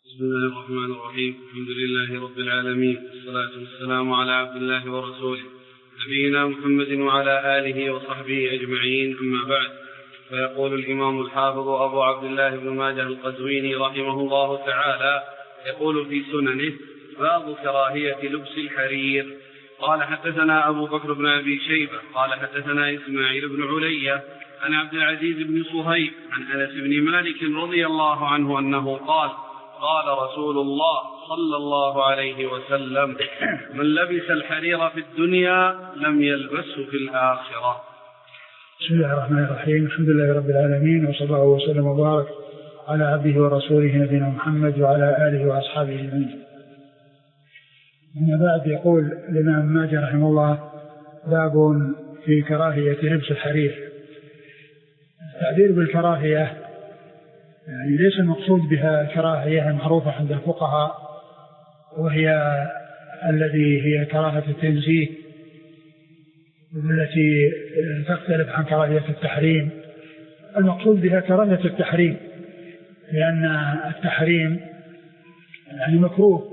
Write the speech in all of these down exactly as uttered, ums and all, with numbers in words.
بسم الله الرحمن الرحيم. الحمد لله رب العالمين، والصلاة والسلام على عبد الله ورسوله نبينا محمد وعلى آله وصحبه أجمعين، أما بعد. فيقول الإمام الحافظ أبو عبد الله بن ماجه القزويني رحمه الله تعالى، يقول في سننه: باب كراهية لبس الحرير. قال حدثنا أبو بكر بن أبي شيبة قال حدثنا إسماعيل بن علية عن عبد العزيز بن صهيب عن أنس بن مالك رضي الله عنه أنه قال: قال رسول الله صلى الله عليه وسلم: من لبس الحرير في الدنيا لم يلبسه في الآخرة. بسم الله الرحمن الرحيم. الحمد لله رب العالمين، وصلى الله وسلم وبارك على عبده ورسوله نبينا محمد وعلى آله وأصحابه أجمعين. من بعد يقول الإمام ماجه رحمه الله: باب في كراهية لبس الحرير. التعبير بالكراهية يعني ليس المقصود بها الكراهية المعروفة عند الفقهاء، وهي الذي هي كراهة التنزيه التي تختلف عن كراهية التحريم. المقصود بها كراهية التحريم، لأن التحريم يعني مكروه،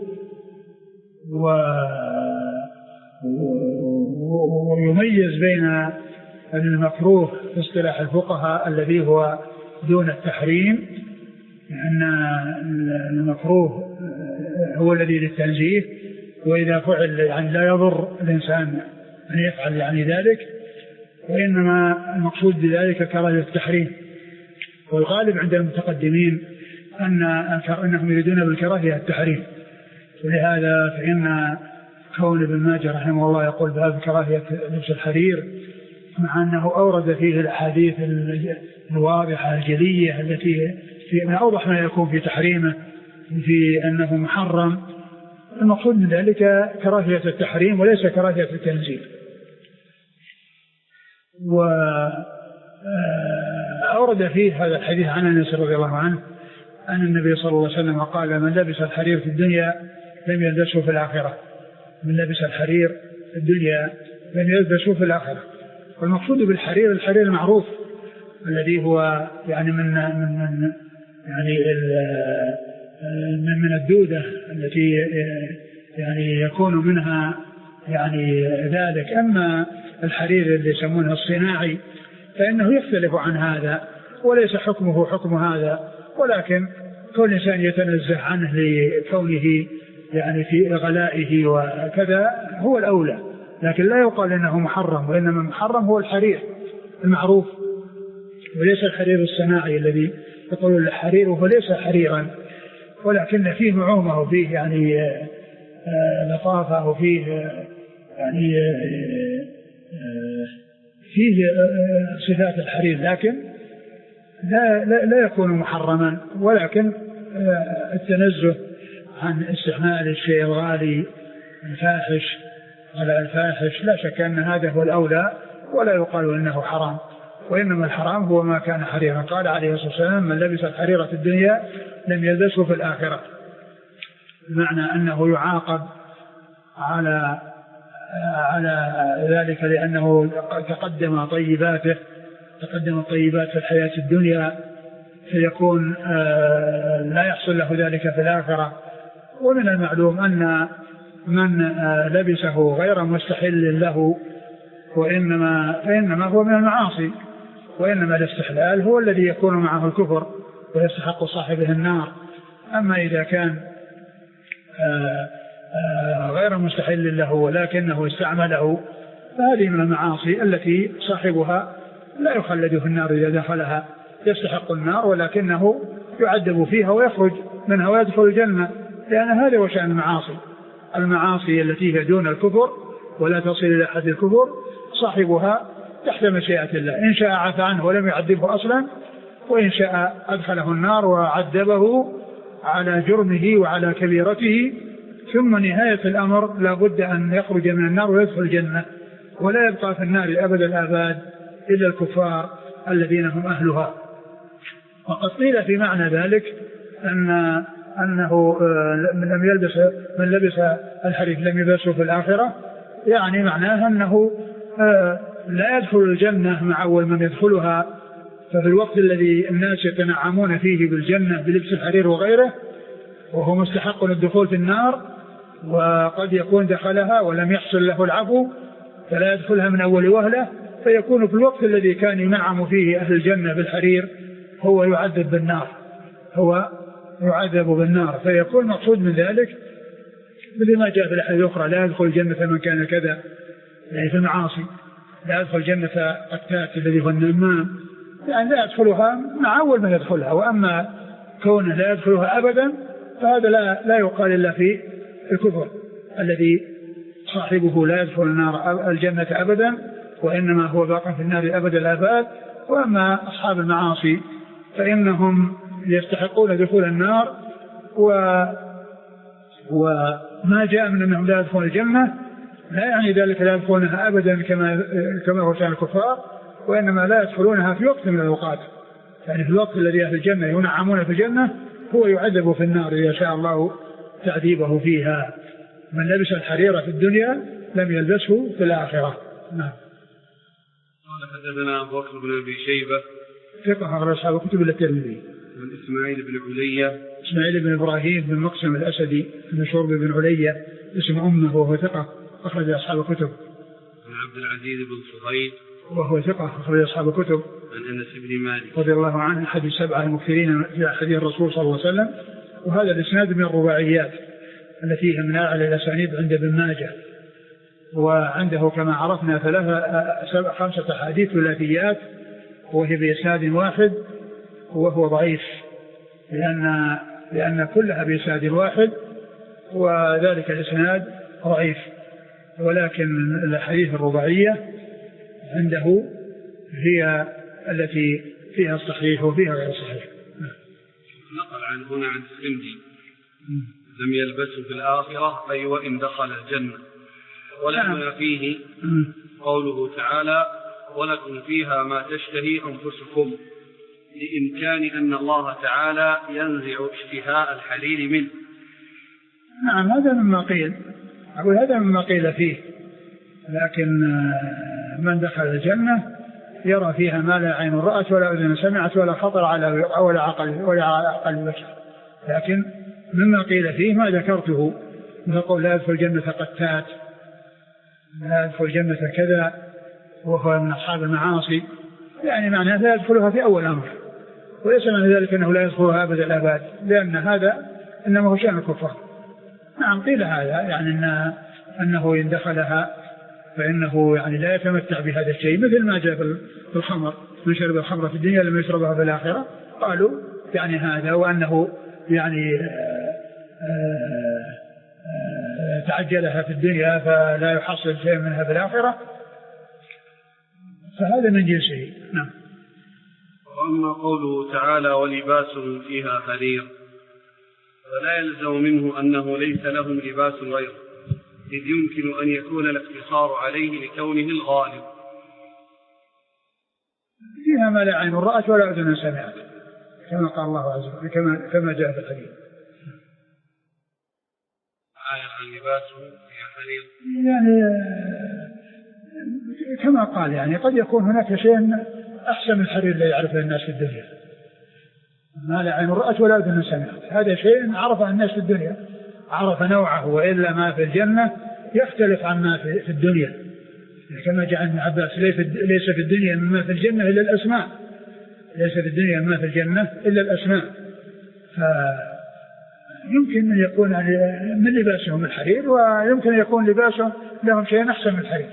ويميز بين المكروه في اصطلاح الفقهاء الذي هو دون التحريم، لأن المكروه هو الذي للتنزيه، وإذا فعل يعني لا يضر الإنسان أن يفعل يعني ذلك، وإنما المقصود بذلك كراهية التحريم. والغالب عند المتقدمين أن أنهم يريدون بالكراهية التحريم، ولهذا فإن كون ابن ماجه رحمه الله يقول باب كراهية لبس الحرير، مع أنه أورد فيه الأحاديث الواضحة الجلية التي في من أوضح ما يكون في تحريمه في أنه محرم. المقصود من ذلك كراهية التحريم وليس كراهية التنزيه. وأورد فيه هذا الحديث عن أنس رضي الله عنه أن النبي صلى الله عليه وسلم قال: من لبس الحرير في الدنيا لم يلبسه في الآخرة. من لبس الحرير في الدنيا لم يلبسه في الآخرة. والمقصود بالحرير الحرير المعروف الذي هو يعني من من من يعني من من الدودة التي يعني يكون منها يعني ذلك. أما الحرير اللي يسمونه الصناعي فإنه يختلف عن هذا، وليس حكمه حكم هذا، ولكن كل إنسان يتنزه عنه لكونه يعني في غلائه وكذا هو الأولى، لكن لا يقال إنه محرم، وإنما المحرم هو الحرير المعروف، وليس الحرير الصناعي الذي يقول الحرير وهو ليس حريرا، ولكن فيه نعومة وفيه يعني لطافة وفيه يعني فيه صفات الحرير، لكن لا, لا, لا يكون محرما، ولكن التنزه عن استعمال الشيء الغالي الفاحش على الفاحش لا شك أن هذا هو الأولى، ولا يقال إنه حرام، وإنما الحرام هو ما كان حريرا. قال عليه الصلاة والسلام: من لبس الحرير في الدنيا لم يلبسه في الآخرة، بمعنى أنه يعاقب على على ذلك، لأنه تقدم طيباته تقدم طيبات في الحياة الدنيا، فيكون لا يحصل له ذلك في الآخرة. ومن المعلوم أن من لبسه غير مستحل له وإنما فإنما هو من المعاصي، وإنما الاستحلال هو الذي يكون معه الكفر ويستحق صاحبه النار. أما إذا كان غير مستحل له ولكنه استعمله فهذه من المعاصي التي صاحبها لا يخلد في النار إذا دخلها، يستحق النار ولكنه يعذب فيها ويخرج منها ويدخل الجنة، لأن هذا هو شأن المعاصي. المعاصي التي هي دون الكفر ولا تصل إلى حد الكفر صاحبها تحت مشيئة الله، إن شاء عفى عنه ولم يعذبه أصلا، وإن شاء أدخله النار وعذبه على جرمه وعلى كبيرته، ثم نهاية الأمر لا بد أن يخرج من النار ويدخل الجنة، ولا يبقى في النار أبد الآباد إلا الكفار الذين هم أهلها. وقد قيل في معنى ذلك أن أنه من لم يلبس من لبس الحرير لم يلبسه في الآخرة، يعني معناه أنه لا يدخل الجنة مع أول من يدخلها، ففي الوقت الذي الناس يتنعمون فيه بالجنة بلبس الحرير وغيره وهو مستحق للدخول في النار، وقد يكون دخلها ولم يحصل له العفو فلا يدخلها من أول وهلة، فيكون في الوقت الذي كان ينعم فيه أهل الجنة بالحرير هو يعذب بالنار هو يعذب بالنار فيكون مقصود من ذلك مثل ما جاء في الأحاديث الأخرى: لا يدخل الجنة من كان كذا، يعني في المعاصي، لا يدخل الجنة قتات الذي هو النمام، يعني لا يدخلها مع أول من يدخلها. وأما كونه لا يدخلها أبدا فهذا لا, لا يقال إلا في الكفر الذي صاحبه لا يدخل النار الجنة أبدا، وإنما هو باق في النار أبد الآباد. وأما أصحاب المعاصي فإنهم يستحقون دخول النار، و وما جاء من أنهم لا يدخلون الجنة لا يعني ذلك لا يدخلونها أبدا كما كما هو شأن الكفار، وإنما لا يدخلونها في وقت من الأوقات، يعني في الوقت الذي أهل الجنة ينعمون في الجنة هو يعذب في النار إذا شاء الله تعذيبه فيها. من لبس الحرير في الدنيا لم يلبسه في الآخرة. نعم. قال حدثنا أبو بكر بن أبي شيبة ثقة أخرج أصحاب كتب الترمذي. عن إسماعيل بن علية إسماعيل بن إبراهيم بن مقسم الأسدي بن شرب بن علية اسم أمه وهو ثقة أخرج أصحاب كتب. عن عبد العزيز بن صهيب وهو ثقة أخرج أصحاب كتب. عن أنس بن مالك رضي الله عنه أحد السبعة المكثرين في حديث الرسول صلى الله عليه وسلم. وهذا الإسناد من الرباعيات التي هي من أعلى الأسانيد عند ابن ماجه، وعنده كما عرفنا ثلاثة خمسة أحاديث ثلاثيات وهي بإسناد واحد، وهو ضعيف لأن لأن كلها بإسناد واحد وذلك الإسناد ضعيف، ولكن الأحاديث الرباعية عنده هي التي فيها الصحيح وفيها غير الصحيح. نقل عن هنا عن السندي لم يلبسوا في الآخرة أي وإن دخل الجنة، ولما فيه قوله تعالى: ولكم فيها ما تشتهي أنفسكم، لإمكان أن الله تعالى ينزع اشتهاء الحليل منه. نعم هذا مما قيل، أقول هذا مما قيل فيه، لكن من دخل الجنة يرى فيها ما لا عين رأت ولا أذن سمعت ولا خطر على ولا عقل ولا عقل بشر، لكن مما قيل فيه ما ذكرته من قول لا يدخل الجنة قتات، لا يدخل الجنة كذا وهو من أصحاب المعاصي، يعني معناه لا يدخلها في أول أمر، وليس معنى ذلك أنه لا يدخلها أبد الآباد، لأن هذا إنما هو شأن الكفار. نعم قيل هذا، يعني إن أنه إن دخلها فإنه يعني لا يتمتع بهذا الشيء، مثل ما جاء في الخمر: من شرب الخمر في الدنيا لم يشربها في الآخرة. قالوا يعني هذا، وأنه يعني تعجلها في الدنيا فلا يحصل شيء منها في الآخرة، فهذا من جنسه. نعم. وأما قوله تعالى: ولباسهم فيها حرير، فلا يلزم منه أنه ليس لهم لباس غيره، إذ يمكن أن يكون الاقتصار عليه لكونه الغالب. فيها ما لا عين رأت ولا أذن سمعت، كما قال الله عز وجل، كما كما جاء في الحديث. آية لباسهم فيها حرير، يعني كما قال، يعني قد يكون هناك شيء أحسن من الحرير لا يعرفه الناس في الدنيا. ما لا عين رأت ولا أذن سمعت، هذا شيء عرفه الناس في الدنيا، عرف نوعه، وإلا ما في الجنة يختلف عن ما في الدنيا، كما جاء ابن عباس: ليس في الدنيا مما في الجنة إلا الأسماء، ليس في الدنيا مما في الجنة إلا الأسماء. فيمكن أن يكون من لباسهم الحرير، ويمكن أن يكون لباسهم لهم شيء أحسن من الحرير.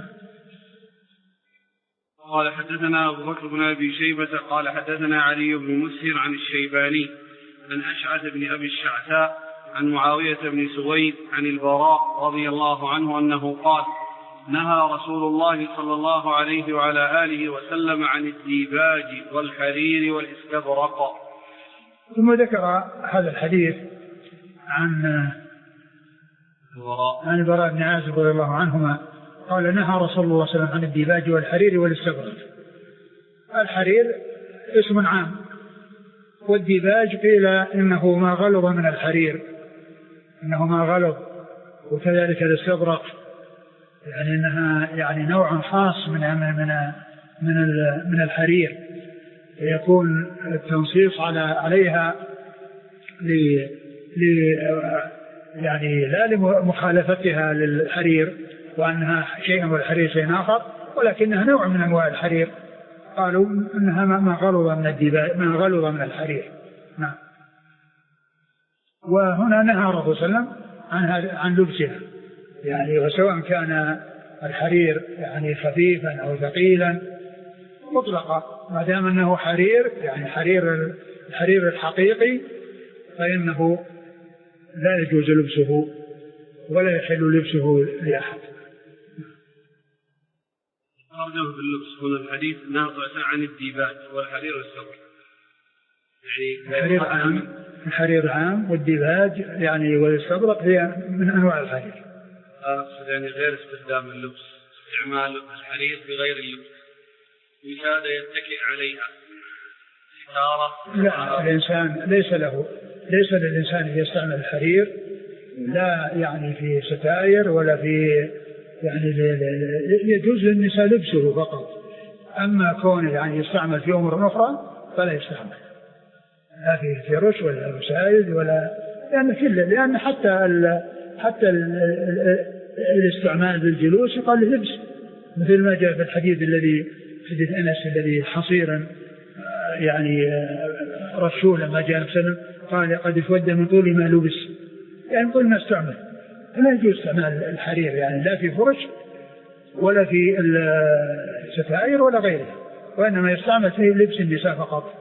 قال حدثنا أبو بكر بن أبي شيبة قال حدثنا علي بن مسهر عن الشيباني عن أشعث بن أبي الشعثاء عن معاوية بن سويد عن البراء رضي الله عنه أنه قال: نهى رسول الله صلى الله عليه وعلى آله وسلم عن الديباج والحرير والاستبرق. ثم ذكر هذا الحديث عن البراء عن البراء بن عازب رضي الله عنهما قال: نهى رسول الله صلى الله عليه وسلم عن الديباج والحرير والاستبرق. الحرير اسم عام، والديباج قيل إنه ما غلظ من الحرير، إنه ما غلظ، وكذلك الاستبرق يعني إنها يعني نوع خاص من من من من الحرير، يكون التنصيص على عليها يعني لا لمخالفتها للحرير وأنها شيء والحرير شيء آخر، ولكنها نوع من أنواع الحرير، قالوا أنها ما غلظ من الديباج، ما غلظ من الحرير. نعم. وهنا نهى الرسول صلى الله عليه وسلم عن عن لبسها، يعني وسواء كان الحرير يعني خفيفا أو ثقيلا مطلقا، ما دام أنه حرير يعني حرير الحرير الحقيقي فإنه لا يجوز لبسه ولا يحل لبسه لأحد. أرجو باللبس هنا الحديث ناقص عن الديباج والحرير والصبر، يعني الحرير عام، الحرير عام والديباج يعني والصبر هي من أنواع الحرير. أقصد يعني غير استخدام اللبس، استعمال الحرير بغير اللبس، وسادة يتكئ عليها ستارة. لا، الإنسان ليس له ليس للإنسان أن يستعمل الحرير لا يعني في ستائر ولا في يعني يجوز للنساء لبسه فقط، أما كونه يعني يستعمل في أمور أخرى فلا يستعمل، لا في فرش ولا وسائل ولا، لأن كل لأن حتى ال حتى ال الاستعمال بالجلوس يقال له لبس، مثل ما جاء في الحديث الذي حديث أنس الذي حصيرا يعني رشوه لما جاء وسلم قال قد اسود من طول ما لبس، يعني طول ما استعمل، فلا يجوز استعمال الحرير يعني لا في فرش ولا في الستائر ولا غيره، وإنما يستعمل في لبس النساء فقط.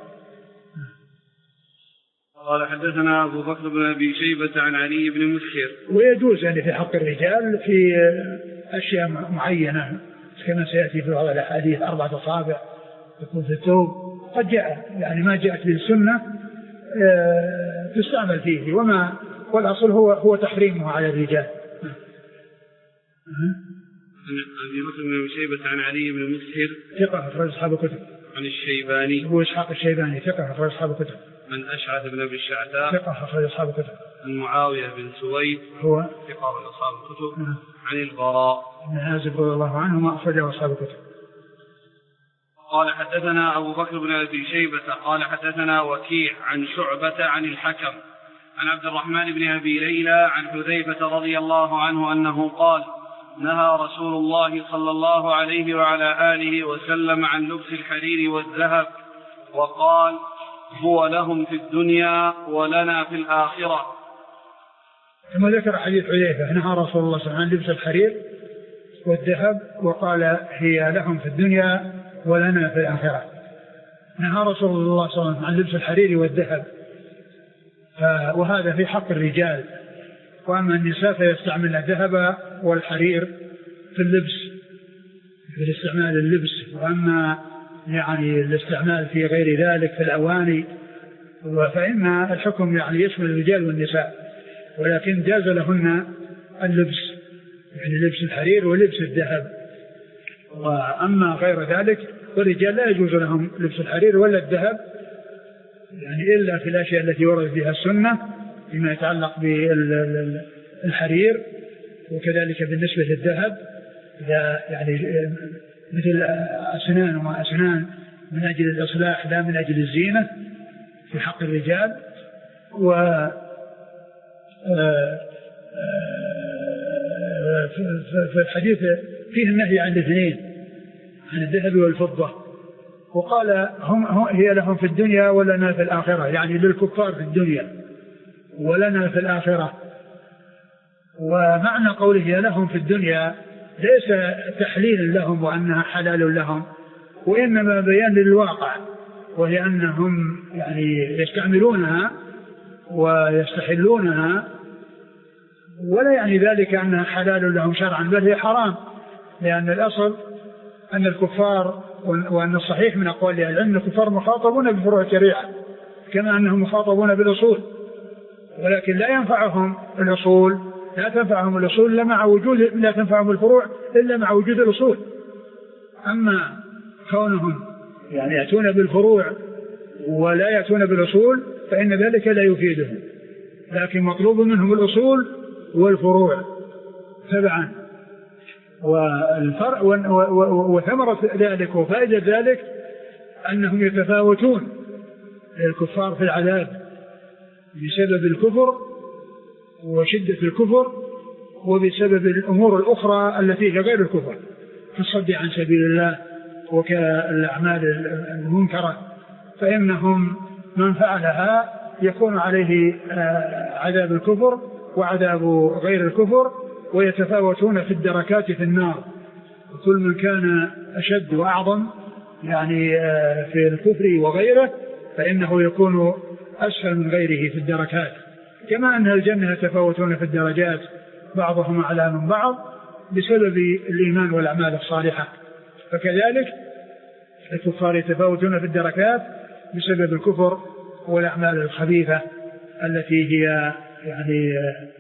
قال حدثنا أبو بكر بن أبي شيبة عن علي بن مسهر. ويجوز يعني في حق الرجال في أشياء معينة كما سيأتي في بعض الأحاديث أربعة أصابع يكون في الثوب، قد جاء يعني ما جاءت بالسنة تستعمل فيه، وما والأصل هو هو تحريمه على الرجال. أبي بكر بن أبي شيبة عن علي بن مسهر ثقة أخرج أصحاب الكتب. عن الشيباني هو إسحاق الشيباني ثقة أخرج أصحاب الكتب. من أشعث بن أبي الشعثاء ثقة أخرج أصحاب الكتب. عن معاوية بن سويد هو ثقة من أصحاب الكتب. عن البراء بن عازب رضي الله عنه ما أخرجه أصحاب الكتب. قال حدثنا أبو بكر بن أبي شيبة قال حدثنا وكيع عن شعبة عن الحكم عن عبد الرحمن بن أبي ليلى عن حذيفة رضي الله عنه أنه قال نهى رسول الله صلى الله عليه وعلى آله وسلم عن لبس الحرير والذهب، وقال هو لهم في الدنيا ولنا في الآخرة. ثم ذكر حديث حذيفة نهى رسول الله صلى الله عليه وسلم عن لبس الحرير والذهب وقال هي لهم في الدنيا ولنا في الآخرة. نهى رسول الله صلى الله عليه وسلم عن لبس الحرير والذهب، وهذا في حق الرجال، وأما النساء فيستعمل الذهب والحرير في اللبس في الاستعمال اللبس، وأما يعني الاستعمال في غير ذلك في الأواني فإن الحكم يعني يشمل الرجال والنساء، ولكن جاز لهن اللبس يعني لبس الحرير ولبس الذهب، وأما غير ذلك والرجال لا يجوز لهم لبس الحرير ولا الذهب يعني إلا في الأشياء التي ورد بها السنة فيما يتعلق بالحرير، وكذلك بالنسبة للذهب إذا يعني مثل أسنان وما أسنان من أجل الإصلاح لا من أجل الزينة في حق الرجال. و في الحديث فيه النهي عن الاثنين عن الذهب والفضة، وقال هم هي لهم في الدنيا ولنا في الآخرة، يعني للكفار في الدنيا ولنا في الآخرة. ومعنى قوله هي لهم في الدنيا ليس تحليل لهم وأنها حلال لهم، وإنما بيان للواقع، وهي أنهم يعني يستعملونها ويستحلونها، ولا يعني ذلك أنها حلال لهم شرعا، بل هي حرام، لأن الأصل أن الكفار، وأن الصحيح من أقوال العلم الكفار مخاطبون بفروع الشريعة كما أنهم مخاطبون بالأصول، ولكن لا ينفعهم الأصول لا تنفعهم الأصول إلا مع وجود لا تنفعهم الفروع إلا مع وجود الأصول. أما كونهم يعني يأتون بالفروع ولا يأتون بالأصول فإن ذلك لا يفيدهم، لكن مطلوب منهم الأصول والفروع تبعا. والفرق وثمرة ذلك وفائدة ذلك أنهم يتفاوتون الكفار في العذاب بسبب الكفر وشدة الكفر، وبسبب الأمور الأخرى التي هي غير الكفر كالصد عن سبيل الله وكالأعمال المنكرة، فإنهم من فعلها يكون عليه عذاب الكفر وعذاب غير الكفر، ويتفاوتون في الدركات في النار. وكل من كان أشد وأعظم يعني في الكفر وغيره فإنه يكون أسفل من غيره في الدركات، كما أن الجنة يتفاوتون في الدرجات بعضهم أعلى من بعض بسبب الإيمان والأعمال الصالحة، فكذلك الكفار يتفاوتون في الدركات بسبب الكفر والأعمال الخبيثة التي هي يعني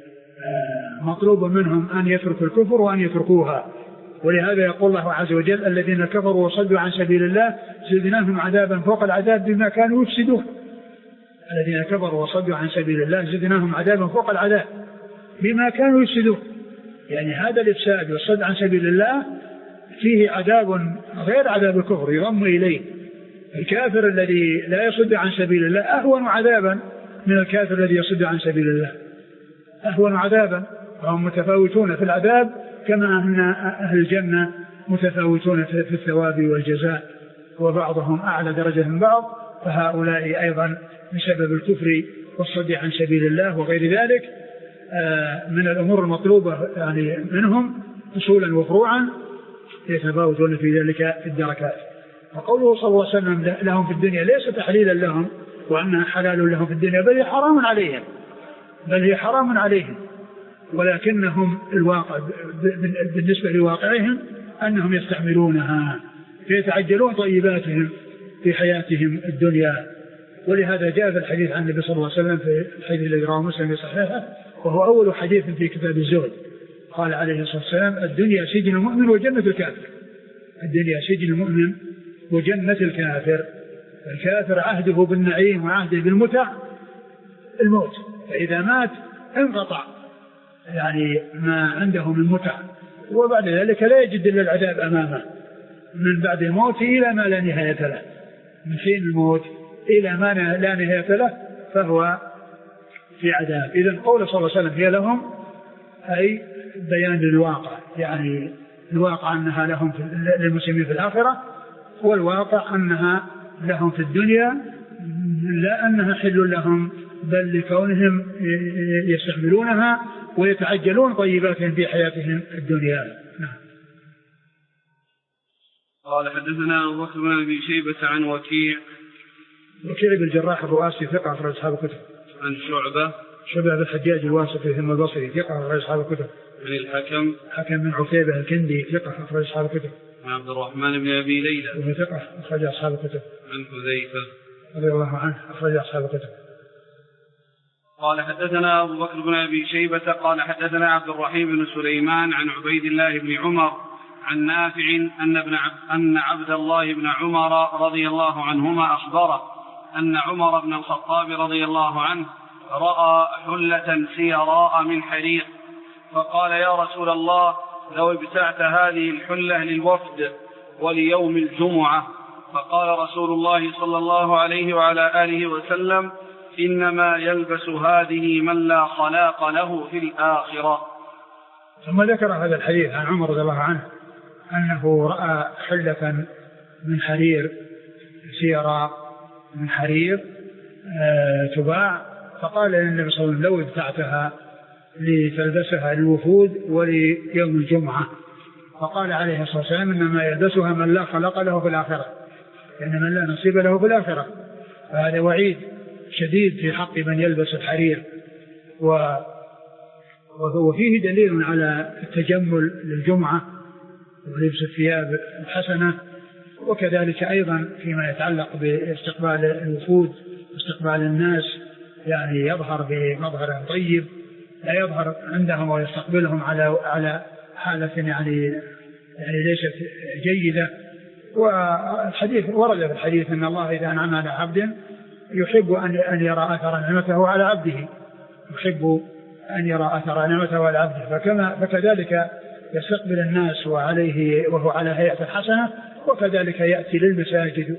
مطلوب منهم أن يتركوا الكفر وأن يتركوها. ولهذا يقول الله عز وجل الذين كفروا وصدوا عن سبيل الله زدناهم عذابا فوق العذاب بما كانوا يفسدون. الذين كفروا وصدوا عن سبيل الله زدناهم عذابا فوق العذاب بما كانوا يفسدون، يعني هذا الإفساد والصد عن سبيل الله فيه عذاب غير عذاب الكفر يضم إليه. الكافر الذي لا يصد عن سبيل الله أهون عذابا من الكافر الذي يصد عن سبيل الله، أهون عذابا، وهم متفاوتون في العذاب كما أن أهل الجنة متفاوتون في الثواب والجزاء، وبعضهم أعلى درجة من بعض، فهؤلاء أيضا بسبب الكفر والصد عن سبيل الله وغير ذلك من الأمور المطلوبة يعني منهم أصولا وفروعا يتفاوتون في ذلك في الدركات. وقوله صلى الله عليه وسلم لهم في الدنيا ليس تحليلا لهم وأنها حلال لهم في الدنيا، بل هي حرام عليهم، بل هي حرام عليهم، ولكنهم الواقع بالنسبة لواقعهم أنهم يستعملونها فيتعجلون طيباتهم في حياتهم الدنيا. ولهذا جاء في الحديث عن النبي صلى الله عليه وسلم في الحديث الذي رواه مسلم في صحيحه، وهو أول حديث في كتاب الزهد، قال عليه الصلاة والسلام الدنيا سجن المؤمن وجنة الكافر. الدنيا سجن المؤمن وجنة الكافر. الكافر عهده بالنعيم وعهده بالمتع الموت، فإذا مات انقطع يعني ما عنده من متع، وبعد ذلك لا يجد إلا العذاب أمامه من بعد الموت إلى ما لا نهاية له، من حين الموت إلى ما لا نهاية له فهو في عذاب. إذن قول صلى الله عليه وسلم هي لهم أي بيان للواقع، يعني الواقع أنها لهم للمسلمين في الآخرة، والواقع أنها لهم في الدنيا، لا أنها حل لهم بل لكونهم يستعملونها ويتعجلون طيباتهم في حياتهم الدنيا. نعم. قال حدثنا أبو بكر بن أبي شيبة عن وكيع وكيع بن الجراح الرؤاسي ثقة أخرج أصحاب الكتب. عن شعبة شعبة بن الحجاج الواسطي ثم البصري ثقة أخرج أصحاب الكتب. عن الحكم حكم بن عتيبة الكندي ثقة أخرج أصحاب الكتب. عن عبد الرحمن بن أبي ليلى وهو ثقة أخرج أصحاب الكتب. عن حذيفة رضي الله عنه أخرج أصحاب الكتب. قال حدثنا أبو بكر بن أبي شيبة قال حدثنا عبد الرحيم بن سليمان عن عبيد الله بن عمر عن نافع أن ابن عبد, أن عبد الله بن عمر رضي الله عنهما أخبره أن عمر بن الخطاب رضي الله عنه رأى حلة سيراء من حرير، فقال يا رسول الله لو ابتعت هذه الحلة للوفد وليوم الجمعة، فقال رسول الله صلى الله عليه وعلى آله وسلم إنما يلبس هذه من لا خلاق له في الآخرة. ثم ذكر هذا الحديث عن عمر رضي الله عنه أنه رأى حلة من حرير سيراء من حرير آه تباع، فقال للنبي صلى الله عليه وسلم لو ابتعتها لتلبسها للوفود وليوم الجمعة، فقال عليه الصلاة والسلام إنما يلبسها من لا خلق له في الآخرة، يعني من لا نصيب له في الآخرة. فهذا وعيد شديد في حق من يلبس الحرير، وهو فيه دليل على التجمل للجمعة ولبس الثياب الحسنة، وكذلك أيضا فيما يتعلق باستقبال الوفود واستقبال الناس، يعني يظهر بمظهر طيب لا يظهر عندهم ويستقبلهم على على حالة يعني يعني ليست جيدة. والحديث ورد في الحديث أن الله إذا أنعم على عبد يحب أن أن يرى أثر نعمته على عبده، يحب أن يرى أثر نعمته على عبده، فكما فكذلك يستقبل الناس وعليه وهو على هيئة حسنة، وكذلك يأتي للمساجد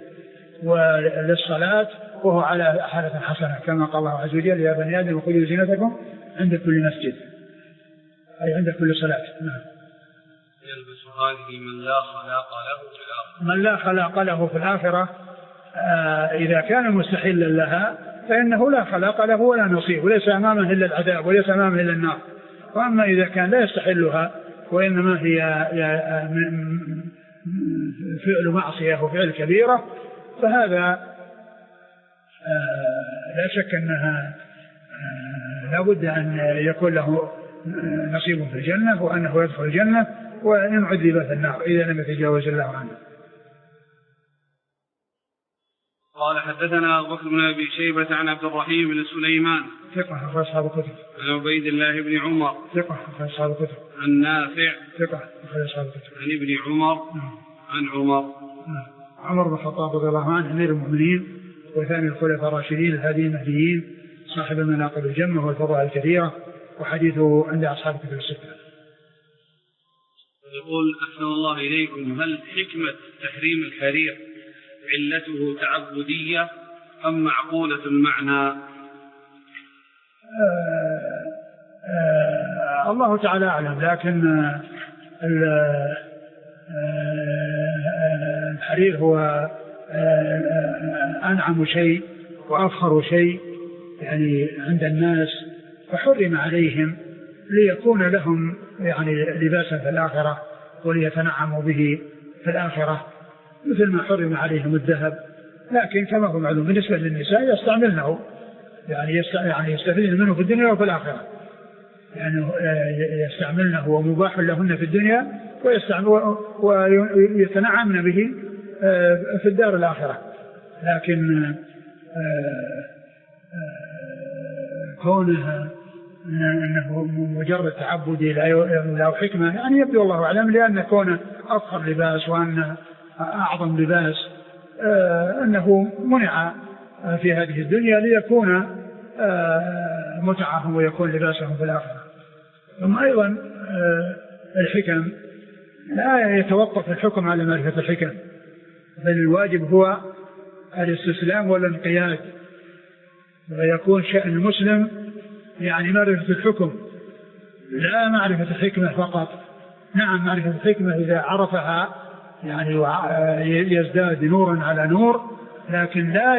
وللصلاة وهو على حالة حسنة، كما قال الله عز وجل يا بني آدم خذوا زينتكم عند كل مسجد أي عند كل صلاة. نعم. يلبس هذه من لا خلاق له في الآخرة. من لا خلاق له في الآخرة آه إذا كان مستحلا لها فإنه لا خلاق له ولا نصيب وليس أمامه إلا العذاب وليس أمامه إلا النار. وأما إذا كان لا يستحلها وإنما هي فعل معصية وفعل كبيرة فهذا لا شك أنها لا بد أن يكون له نصيب في الجنة وأنه يدخل الجنة وإن عذب في النار إذا لم يتجاوز الله عنه. قال حدثنا أبو بكر بن أبي شيبة عن عبد الرحيم بن سليمان ثقة أخرج أصحاب الكتب. عن عبيد الله بن عمر ثقة أخرج أصحاب الكتب. عن نافع ثقة أخرج أصحاب الكتب. عن ابن عمر عن عمر عمر بن الخطاب رضي الله عنه أمير المؤمنين وثاني الخلفاء الراشدين الهاديين المهديين صاحب المناقب الجمة والفضائل الكثيرة وحديثه عند أصحاب الكتب الستة. يقول أحسن الله إليكم هل حكمة تحريم الحرير علته تعبدية أم معقولة المعنى؟ آه آه الله تعالى أعلم لكن آه الحرير هو أنعم شيء وأفخر شيء يعني عند الناس فحرم عليهم ليكون لهم يعني لباسا في الآخرة وليتنعموا به في الآخرة مثل ما حرم عليهم الذهب. لكن كما هو معلوم بالنسبة للنساء يستعملنه يعني يعني يستفيدن منه في الدنيا وفي الآخرة يعني يستعملنه ومباح لهن في الدنيا ويتنعمن به في الدار الآخرة. لكن كونه أنه مجرد تعبدي لا حكمة يعني يبدو الله أعلم لأن كونه أفخر لباس وأن أعظم لباس أنه منع في هذه الدنيا ليكون متعهم ويكون لباسهم في الآخرة. ثم أيضا الحكم لا يتوقف الحكم على معرفة الحكم بل الواجب هو الاستسلام والانقياد ويكون شأن المسلم يعني معرفة الحكم لا معرفة الحكمة فقط. نعم معرفة الحكمة إذا عرفها يعني يزداد نورا على نور لكن لا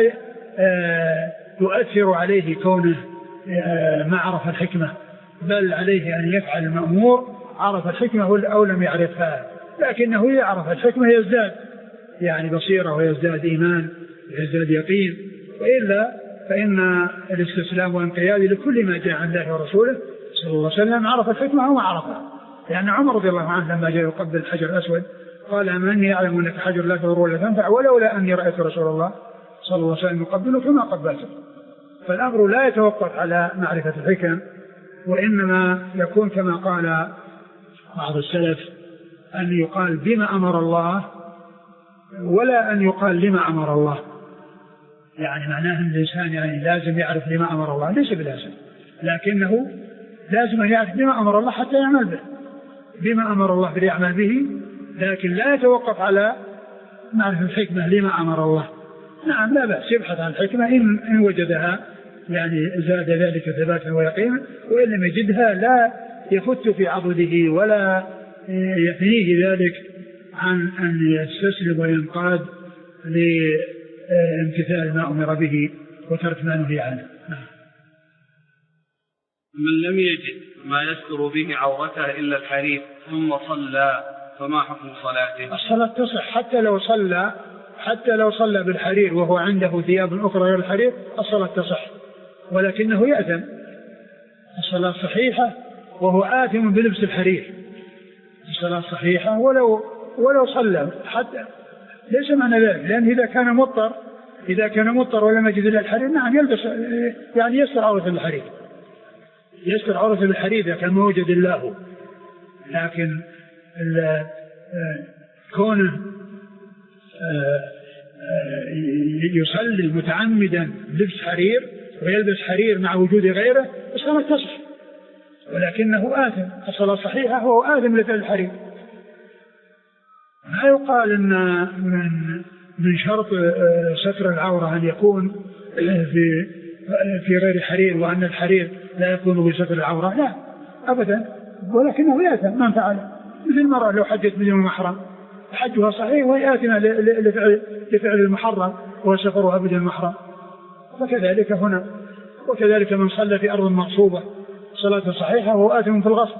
يؤثر عليه كونه ما عرف الحكمة بل عليه أن يفعل المأمور عرف الحكمة أو لم يعرفها لكنه يعرف الحكمة يزداد يعني بصيرة ويزداد إيمان ويزداد يقين. وإلا فإن الاستسلام والانقياد لكل ما جاء عن الله ورسوله صلى الله عليه وسلم عرف الحكمة أو ما عرفها. لأن عمر رضي الله عنه لما جاء يقبل الحجر الأسود قال من يعلم أنك حجر لا تضر ولا تنفع ولولا أني رأيت رسول الله صلى الله عليه وسلم يقبله فما قبلته. فالأمر لا يتوقف على معرفة الحكم وإنما يكون كما قال بعض السلف أن يقال بما أمر الله ولا أن يقال لما أمر الله. يعني معناه أن الإنسان يعني لازم يعرف لما أمر الله ليس بلازم لكنه لازم أن يعرف بما أمر الله حتى يعمل به بما أمر الله باليعمل به لكن لا يتوقف على معرفة الحكمة لما أمر الله. نعم لا بأس يبحث عن الحكمة إن, إن وجدها يعني زاد ذلك ثباتا ويقينا وإن لم يجدها لا يفت في عضده ولا يثنيه ذلك عن أن يستسلم وينقاد لامتثال ما أمر به وترك ما نهي عنه. من لم يجد ما يستر به عورته إلا الحرير ثم صلى فما حكم صلاته؟ الصلاة تصح حتى لو صلى حتى لو صلى بالحرير وهو عنده ثياب أخرى غير الحرير الصلاة تصح ولكنه يأثم. الصلاة صحيحة وهو آثم بلبس الحرير. الصلاة صحيحة ولو ولو صلى حتى ليس معنى ذلك لأن إذا كان مضطر إذا كان مضطر ولم يجد إلا الحرير نعم يلبس يعني يستر عورة الحرير يستر عورة الحرير إذا كان موجد الله. لكن كونه يصلي متعمدا لبس حرير ويلبس حرير مع وجود غيره الصلاة تصح ولكنه آثم. الصلاة صحيحة هو آثم لفعل الحرير. ما يقال أن من من شرط ستر العورة أن يكون في في غير حرير وأن الحرير لا يكون بستر العورة، لا أبدا، ولكنه يأثم من فعل، مثل المرأة لو حجت بدون محرم حجها صحيح وهي آثمة لفعل, لفعل المحرم وسفرها بدون محرم، وكذلك هنا، وكذلك من صلى في أرض مغصوبة صلاة صحيحة وهو آثم في الغصب.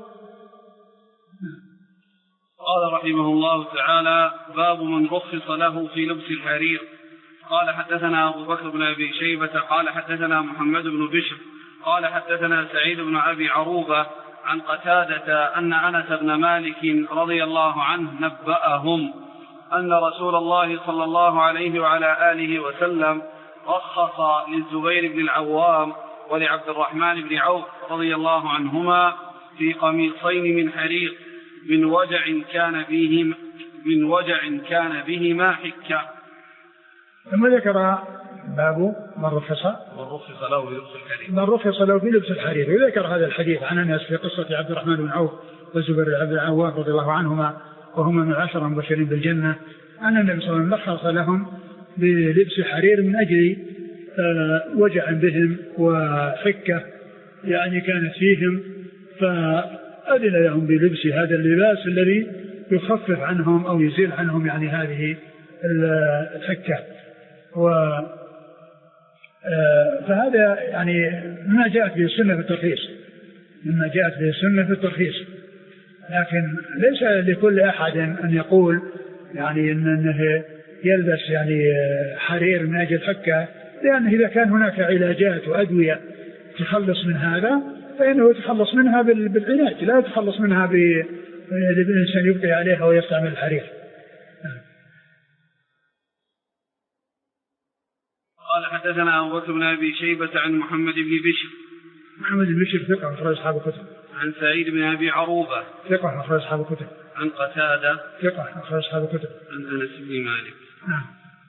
قال رحمه الله تعالى: باب من رخص له في لبس الحرير. قال حدثنا أبو بكر بن أبي شيبة قال حدثنا محمد بن بشر قال حدثنا سعيد بن أبي عروبة عن قتادة أن أنس بن مالك رضي الله عنه نبأهم أن رسول الله صلى الله عليه وعلى آله وسلم رخص للزبير بن العوام ولعبد الرحمن بن عوف رضي الله عنهما في قميصين من حرير من وجع كان بهم من وجع كان بهما حكة. ثم ذكر باب من رخص من رخص له في لبس الحرير من رخص له في لبس الحرير، وذكر هذا الحديث عن أنس في قصة عبد الرحمن بن عوف والزبير بن العوام رضي الله عنهما وهما من العشرة المبشرين بالجنة، أن النبي صلى الله عليه وسلم رخص لهم بلبس الحرير من أجل وجع بهم وحكة يعني كانت فيهم، فأذن لهم بلبس هذا اللباس الذي يخفف عنهم أو يزيل عنهم يعني هذه الحكة. و فهذا يعني مما جاءت به السنة في الترخيص مما جاءت به السنة في الترخيص لكن ليس لكل أحد أن يقول يعني أنه يلبس يعني حرير من أجل حكة، لأنه إذا كان هناك علاجات وأدوية تخلص من هذا فإنه يتخلص منها بالعلاج، لا يتخلص منها بالإنسان يبقي عليها ويستعمل الحرير. قال حدثنا أبو بكر بن أبي شيبة عن محمد بن بشر محمد بن بشر ثقة أخرج أصحاب الكتب. عن سعيد بن أبي عروبة ثقة أخرج أصحاب الكتب. عن قتادة ثقة أخرج أصحاب الكتب. عن أنس بن مالك. نعم.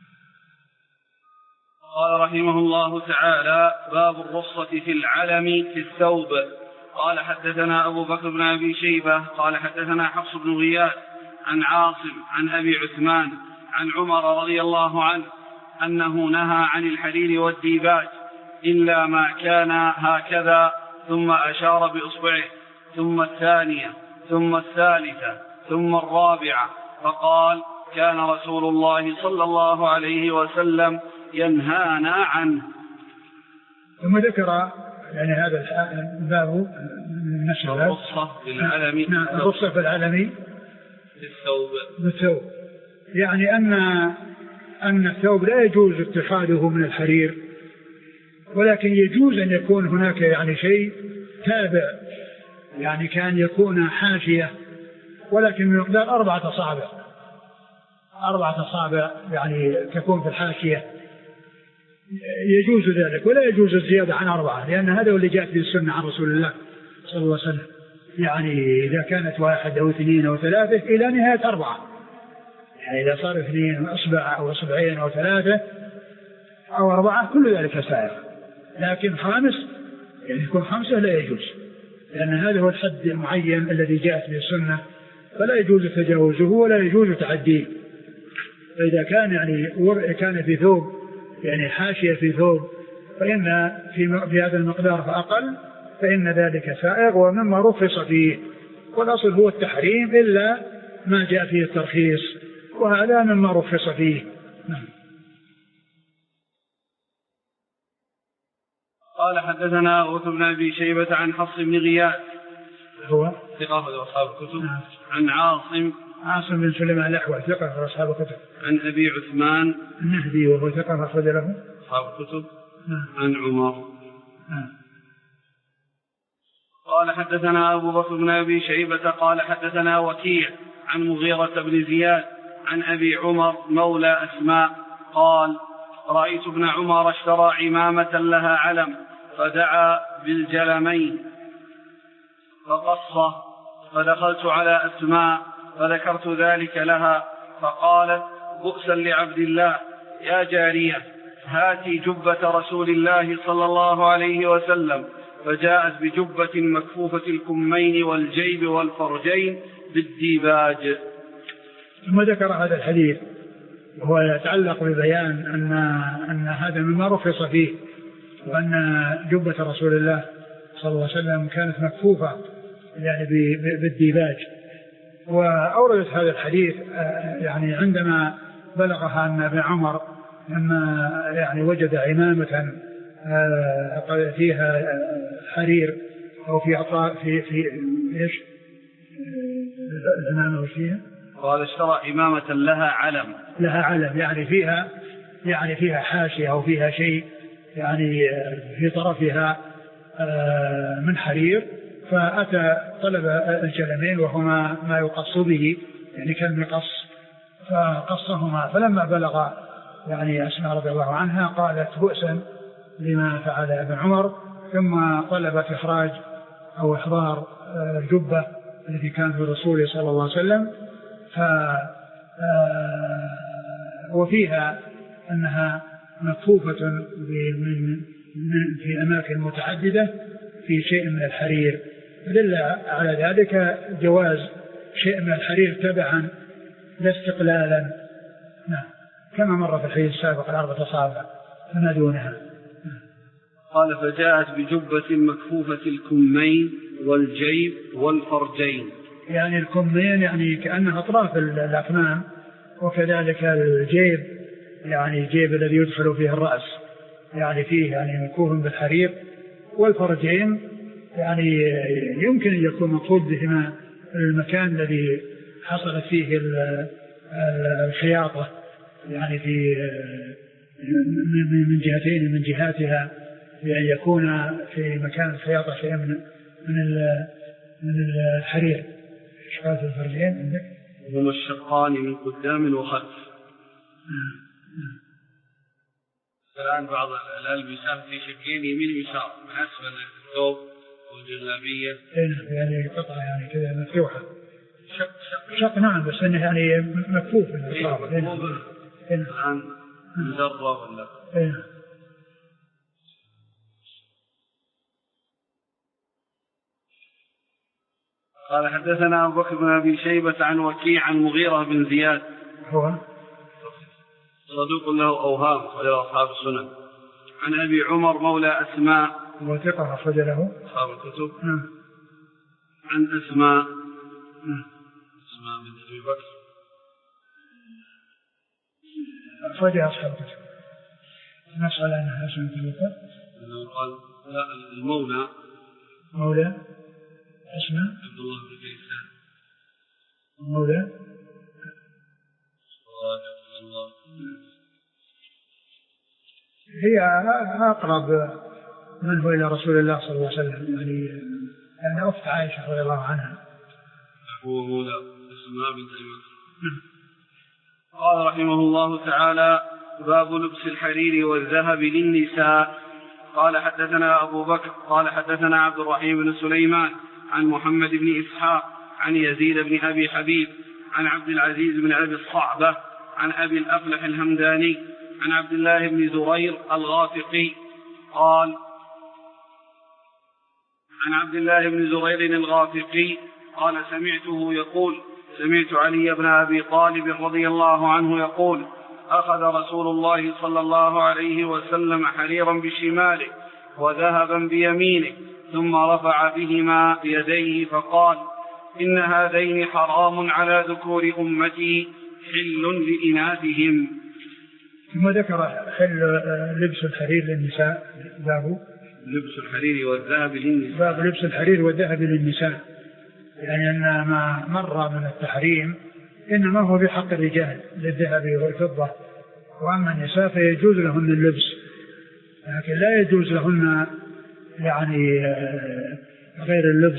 قال رحمه الله تعالى: باب الرخصة في العلم في الثوب. قال حدثنا أبو بكر بن أبي شيبة قال حدثنا حفص بن غياث عن عاصم عن أبي عثمان عن عمر رضي الله عنه أنه نهى عن الحرير والديباج إلا ما كان هكذا، ثم أشار بإصبعه، ثم الثانية، ثم الثالثة، ثم الرابعة، فقال: كان رسول الله صلى الله عليه وسلم ينهانا عنه. ثم ذكر يعني هذا الباب الرخصة في العلم نعم الرخصة في العلم في الثوب بالثوب، يعني أن أن الثوب لا يجوز اتخاذه من الحرير، ولكن يجوز أن يكون هناك يعني شيء تابع، يعني كان يكون حاشية ولكن من مقدار أربعة أصابع أربعة أصابع يعني تكون في الحاشية، يجوز ذلك، ولا يجوز الزيادة عن أربعة، لأن هذا هو اللي جاءت به السنة عن رسول الله صلى الله عليه وسلم، يعني إذا كانت واحد أو اثنين أو ثلاثة إلى نهاية أربعة، يعني إذا صار اثنين أصبع أو أصبعين أو ثلاثة أو أربعة كل ذلك سائر، لكن خامس يعني يكون خمسة لا يجوز، لأن هذا هو الحد المعين الذي جاءت به السنة، فلا يجوز تجاوزه ولا يجوز تعديه. فإذا كان يعني كان في ثوب يعني حاشية في ثوب فإن في, في هذا المقدار فأقل فإن ذلك سائغ ومما رخص فيه، والأصل هو التحريم إلا ما جاء فيه الترخيص، وهذا مما رخص فيه. قال حدثنا أبو بكر بن أبي شيبة عن حفص بن غياث هو ثقة أصحاب الكتب. عن عاصم عاصم بن سليمان الأحول ثقة أصحاب الكتب. عن أبي عثمان النهدي وهو ثقة أخرج له أصحاب الكتب. عن عمر. نعم. قال حدثنا أبو بكر بن أبي شيبة قال حدثنا وكيع عن مغيرة بن زياد عن أبي عمر مولى أسماء قال: رأيت ابن عمر اشترى عمامة لها علم فدعا بالجلمين فقصه، فدخلت على أسماء فذكرت ذلك لها فقالت: بؤسا لعبد الله يا جارية، هاتي جبة رسول الله صلى الله عليه وسلم، فجاءت بجبة مكفوفة الكمين والجيب والفرجين بالديباج. ثم ذكر هذا الحديث وهو يتعلق ببيان أن, أن هذا مما رخص فيه، وأن جبة رسول الله صلى الله عليه وسلم كانت مكفوفة يعني بالديباج. وأوردت هذا الحديث يعني عندما بلغها أن ابن عمر لما يعني وجد عمامة فيها حرير أو في عطاء في في إيش العمامة فيها، قال اشترى عمامة لها علم لها علم يعني فيها يعني فيها حاشية أو فيها شيء يعني في طرفها من حرير، فأتى طلب الجلمين وهما ما يقص به يعني كان مقص، فقصهما. فلما بلغ يعني أسماء رضي الله عنها قالت بؤسا لما فعل ابن عمر، ثم طلبت إخراج أو إحضار الجبة التي كانت للرسول صلى الله عليه وسلم. ف وفيها أنها مكفوفة من في أماكن متعددة في شيء من الحرير، دل على ذلك جواز شيء من الحرير تبعا لا استقلالا. نعم كما مر في الحديث السابق الأربعة أصابع فما دونها. قال فجاءت بجبة مكفوفة الكمين والجيب والفرجين. يعني الكمين يعني كأنها أطراف الأكمام، وكذلك الجيب يعني الجيب الذي يدخل فيه الرأس يعني فيه يعني مكفوف بالحرير، والفرجين يعني يمكن أن يكون مقصود بهما المكان الذي حصلت فيه الخياطة يعني في من جهتين من جهاتها، بأن يكون في مكان الخياطة شيء من من الحرير. شقات الفرجين عندك هما الشقان من قدام وخلف. الآن بعض الألبسة في شقين يمين ويسار من أسفل الثوب والجلابية يعني قطعة يعني كذا مفتوحة شق شق شق نعم، بس إنه يعني مكفوف الآن مجرة ولا إيه. قال حدثنا أبو بكر بن أبي شيبة عن وكيع عن مغيرة بن زياد هو صدوق له أوهام أخرج أصحاب السنن. عن أبي عمر مولى أسماء وثقة أخرج له أصحاب الكتب. نعم. عن أسماء نعم. أسماء بنت أبي بكر أخرج أصحاب الكتب. نسأل عنها أسماء بنت أبي بكر أنه قال لا المولى مولى أسماء عبد الله بن كيسان مولى هي أقرب من هو إلى رسول الله صلى الله عليه وسلم، يعني يعني أخت عائشة رضي الله عنها. هو مولى أسماء بنت أبي بكر. قال رحمه الله تعالى باب لبس الحرير والذهب للنساء. قال حدثنا أبو بكر قال حدثنا عبد الرحيم بن سليمان عن محمد بن إسحاق عن يزيد بن أبي حبيب عن عبد العزيز بن أبي الصعبة عن أبي الأفلح الهمداني عن عبد الله بن زرير الغافقي قال عن عبد الله بن زرير الغافقي قال سمعته يقول سمعت علي بن أبي طالب رضي الله عنه يقول أخذ رسول الله صلى الله عليه وسلم حريرا بشماله وذهبا بيمينه ثم رفع بهما يديه فقال إن هذين حرام على ذكور أمتي حل لإناثهم. ثم ذكر حل لبس الحرير للنساء. باب لبس الحرير والذهب للنساء. باب لبس الحرير والذهب للنساء، يعني أن ما مر من التحريم إنما هو في حق الرجال للذهب والفضة، وأما النساء فيجوز لهن اللبس، لكن لا يجوز لهن يعني غير اللبس.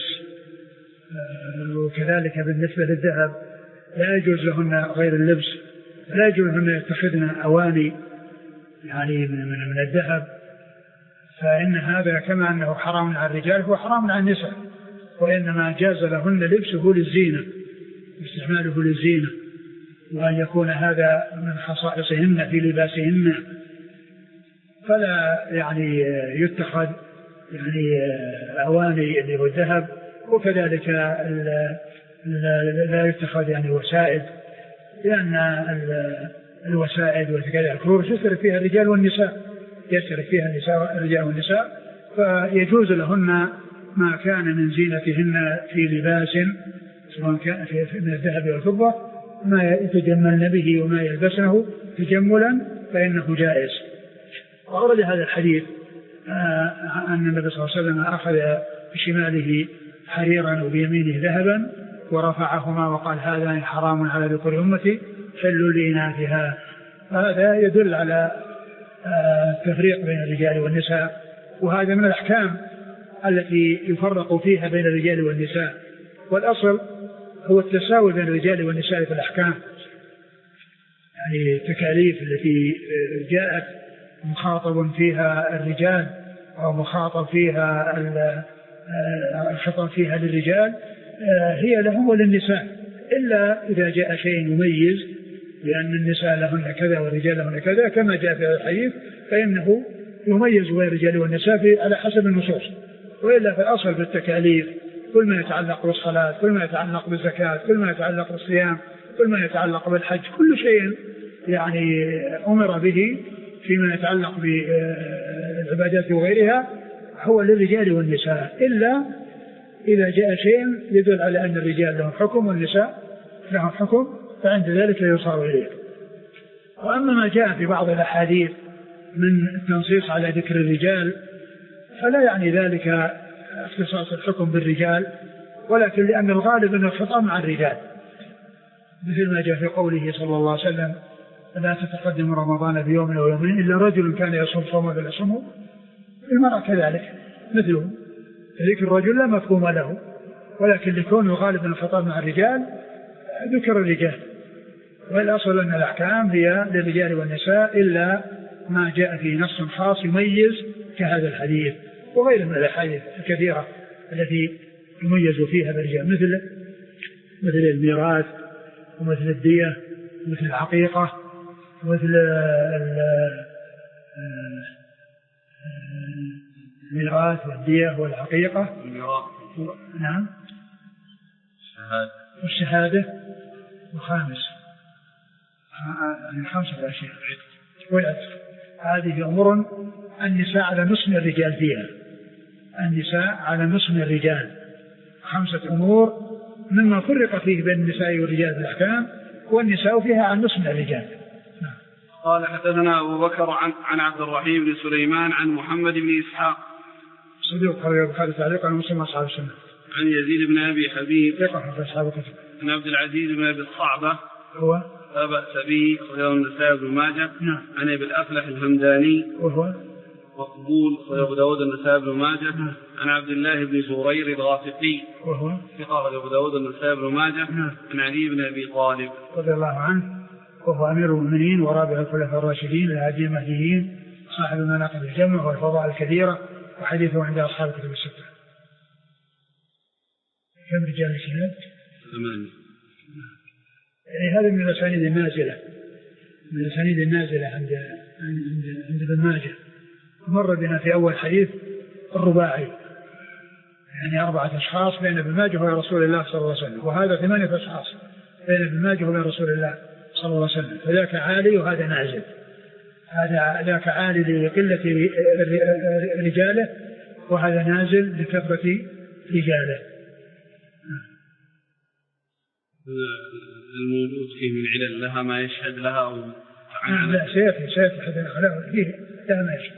وكذلك بالنسبة للذهب لا يجوز لهن غير اللبس، لا يجوز لهن يتخذن أواني يعني من, من الذهب، فإن هذا كما أنه حرام على الرجال هو حرام على النساء، وإنما جاز لهن لبسه للزينة واستعماله للزينة، وأن يكون هذا من خصائصهن في لباسهن، فلا يعني يتخذ يعني أواني اللي هو الذهب، وكذلك لا يتخذ يعني وسائد، لأن الوسائد وكذلك الكروب تشترك فيها الرجال والنساء، يشترك فيها النساء الرجال والنساء، فيجوز لهن ما كان من زينتهن في لباس سواء كان في من الذهب والفضة ما يتجملن به وما يلبسنه تجملا فإنه جائز. وأورد هذا الحديث أن النبي صلى الله عليه وسلم أخذ بشماله حريرا وبيمينه ذهبا ورفعهما وقال هذا حرام على ذكور أمتي حل لإناثها. هذا يدل على التفريق بين الرجال والنساء، وهذا من الأحكام التي يفرق فيها بين الرجال والنساء، والأصل هو التساوي بين الرجال والنساء في الأحكام. يعني التكاليف التي جاءت مخاطب فيها الرجال أو مخاطب فيها الخطاب فيها للرجال هي لهم وللنساء، إلا إذا جاء شيء يميز لأن النساء لهن كذا والرجال لهن كذا كما جاء في هذا الحديث فإنه يميز بين الرجال والنساء على حسب النصوص. وإلا في الأصل بالتكاليف كل ما يتعلق بالصلاة، كل ما يتعلق بالزكاة، كل ما يتعلق بالصيام، كل ما يتعلق بالحج، كل شيء يعني أمر به فيما يتعلق بالعبادات وغيرها هو للرجال والنساء، إلا إذا جاء شيء يدل على أن الرجال لهم حكم والنساء لهم حكم فعند ذلك يصار إليه. وأما ما جاء في بعض الأحاديث من التنصيص على ذكر الرجال فلا يعني ذلك اختصاص الحكم بالرجال، ولكن لأن الغالب أن الخطاب مع الرجال، مثل ما جاء في قوله صلى الله عليه وسلم لا تتقدم رمضان بيوم أو يومين إلا رجل كان يصوم صوما فلا يصومه، المرأة كذلك مثله، ذكر الرجل لا مفهوم له، ولكن لكون الغالب أن الخطاب مع الرجال ذكر الرجال. والأصل أن الأحكام هي للرجال والنساء إلا ما جاء في نص خاص يميز كهذا الحديث وغيره من الأحاديث الكثيرة التي يميز فيها الرجال، مثل مثل الميراث ومثل الدية ومثل العقيقة ومثل الميراث والدية والعقيقة نعم والشهادة وخامس يعني خمسة أشياء والعتق. هذه أمور النساء على نصف الرجال فيها، النساء على نصف الرجال، خمسة أمور مما فرق فيه بين النساء والرجال في الأحكام، والنساء فيها عن نصف الرجال. نعم. قال حدثنا أبو بكر عن, عن عبد الرحيم بن سليمان عن محمد بن إسحاق صديق قال البخاري تعليقا ومسلم أصحاب السنة. عن يزيد بن أبي حبيب ثقة في أصحاب الكتب. عن عبد العزيز بن أبي الصعبة هو لا بأس به أخرجه النسائي بن ماجه. نعم. عن أبي الأفلح الهمداني وهو مقبول أخرجه أبو داود النسائي بن ماجه. نعم. عن عبد الله بن زهير الغافقي وهو ثقة أخرجه أبو داود النسائي بن ماجه. نعم. عن علي بن أبي طالب رضي الله عنه وهو أمير المؤمنين ورابع الخلفاء الراشدين الهادي المهديين صاحب المناقب الجمع والفضائل الكثيرة وحديثه عند أصحاب الكتب الستة. كم رجال الإسناد؟ ثمانية. يعني هذا من الأسانيد النازلة، من الأسانيد النازلة عند عند عند ابن ماجه. مر بنا في أول حديث الرباعي، يعني أربعة أشخاص بين ابن ماجه وبين رسول الله صلى الله عليه وسلم، وهذا ثمانية أشخاص بين ابن ماجه وبين رسول الله صلى الله عليه وسلم، فذاك عالي وهذا نازل. هذا ذاك عالي لقلة رجاله وهذا نازل لكثرة رجاله. الموجود فيه من علل لها ما يشهد لها أو آه لا سيأتي سيأتي حدثنا لا فيه لا ما يشهد.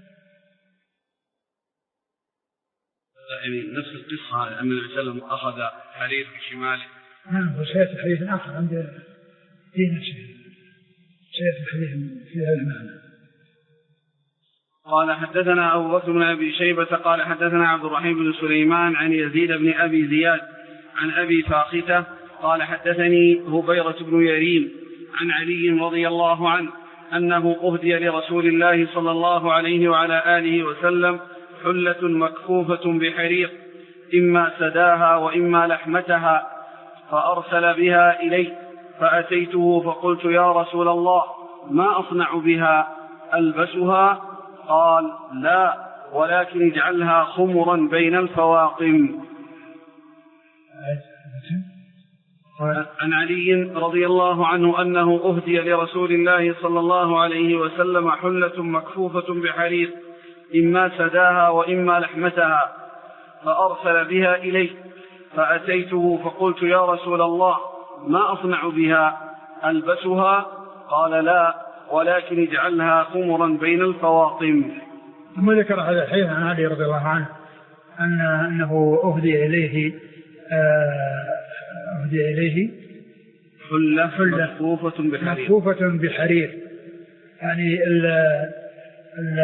يعني نفس القصة أن النبي صلى الله عليه وسلم أخذ حرير بشماله. نعم وسيأتي حديث آخر عند في نفسه سيأتي حديث في هذا المعنى. قال حدثنا أبو بكر بن أبي شيبة قال حدثنا عبد الرحيم بن سليمان عن يزيد بن أبي زياد عن أبي فاختة قال حدثني هبيرة بن يريم عن علي رضي الله عنه أنه أهدي لرسول الله صلى الله عليه وعلى آله وسلم حلة مكفوفة بحرير إما سداها وإما لحمتها فأرسل بها إلي فأتيته فقلت يا رسول الله ما أصنع بها ألبسها؟ قال لا ولكن اجعلها خمرا بين الفواقم. عن علي رضي الله عنه أنه أهدي لرسول الله صلى الله عليه وسلم حلة مكفوفة بحرير إما سداها وإما لحمتها فأرسل بها إلي فأتيته فقلت يا رسول الله ما أصنع بها ألبسها؟ قال لا ولكن اجعلها خمرا بين الفواطم. ثم ذكر هذا الحديث عن علي رضي الله عنه أن أنه أهدي إليه أهدي إليه حلة, حلة مكفوفة بحرير مكفوفة بحرير يعني ال ال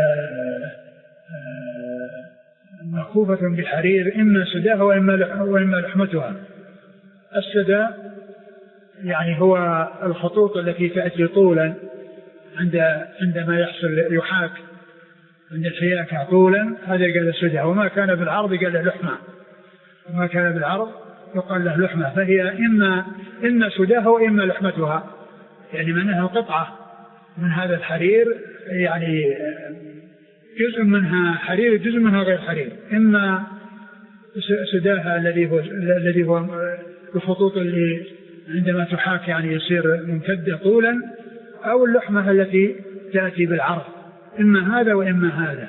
مكفوفة بحرير إما سداها وإما وإما لحمتها. السدا يعني هو الخطوط التي تأتي طولا عند عندما يحصل يحاك عند الحياكة طولا، هذا قال سدا، وما كان بالعرض قال له لحمة، وما كان بالعرض يقال له لحمة، فهي إما إما سداها وإما لحمتها، يعني منها قطعة من هذا الحرير، يعني جزء منها حرير جزء منها غير حرير، إما سداها الذي هو الذي هو الخطوط اللي عندما تحاك يعني يصير ممتدة طولا، أو اللحمة التي تأتي بالعرض، إما هذا وإما هذا.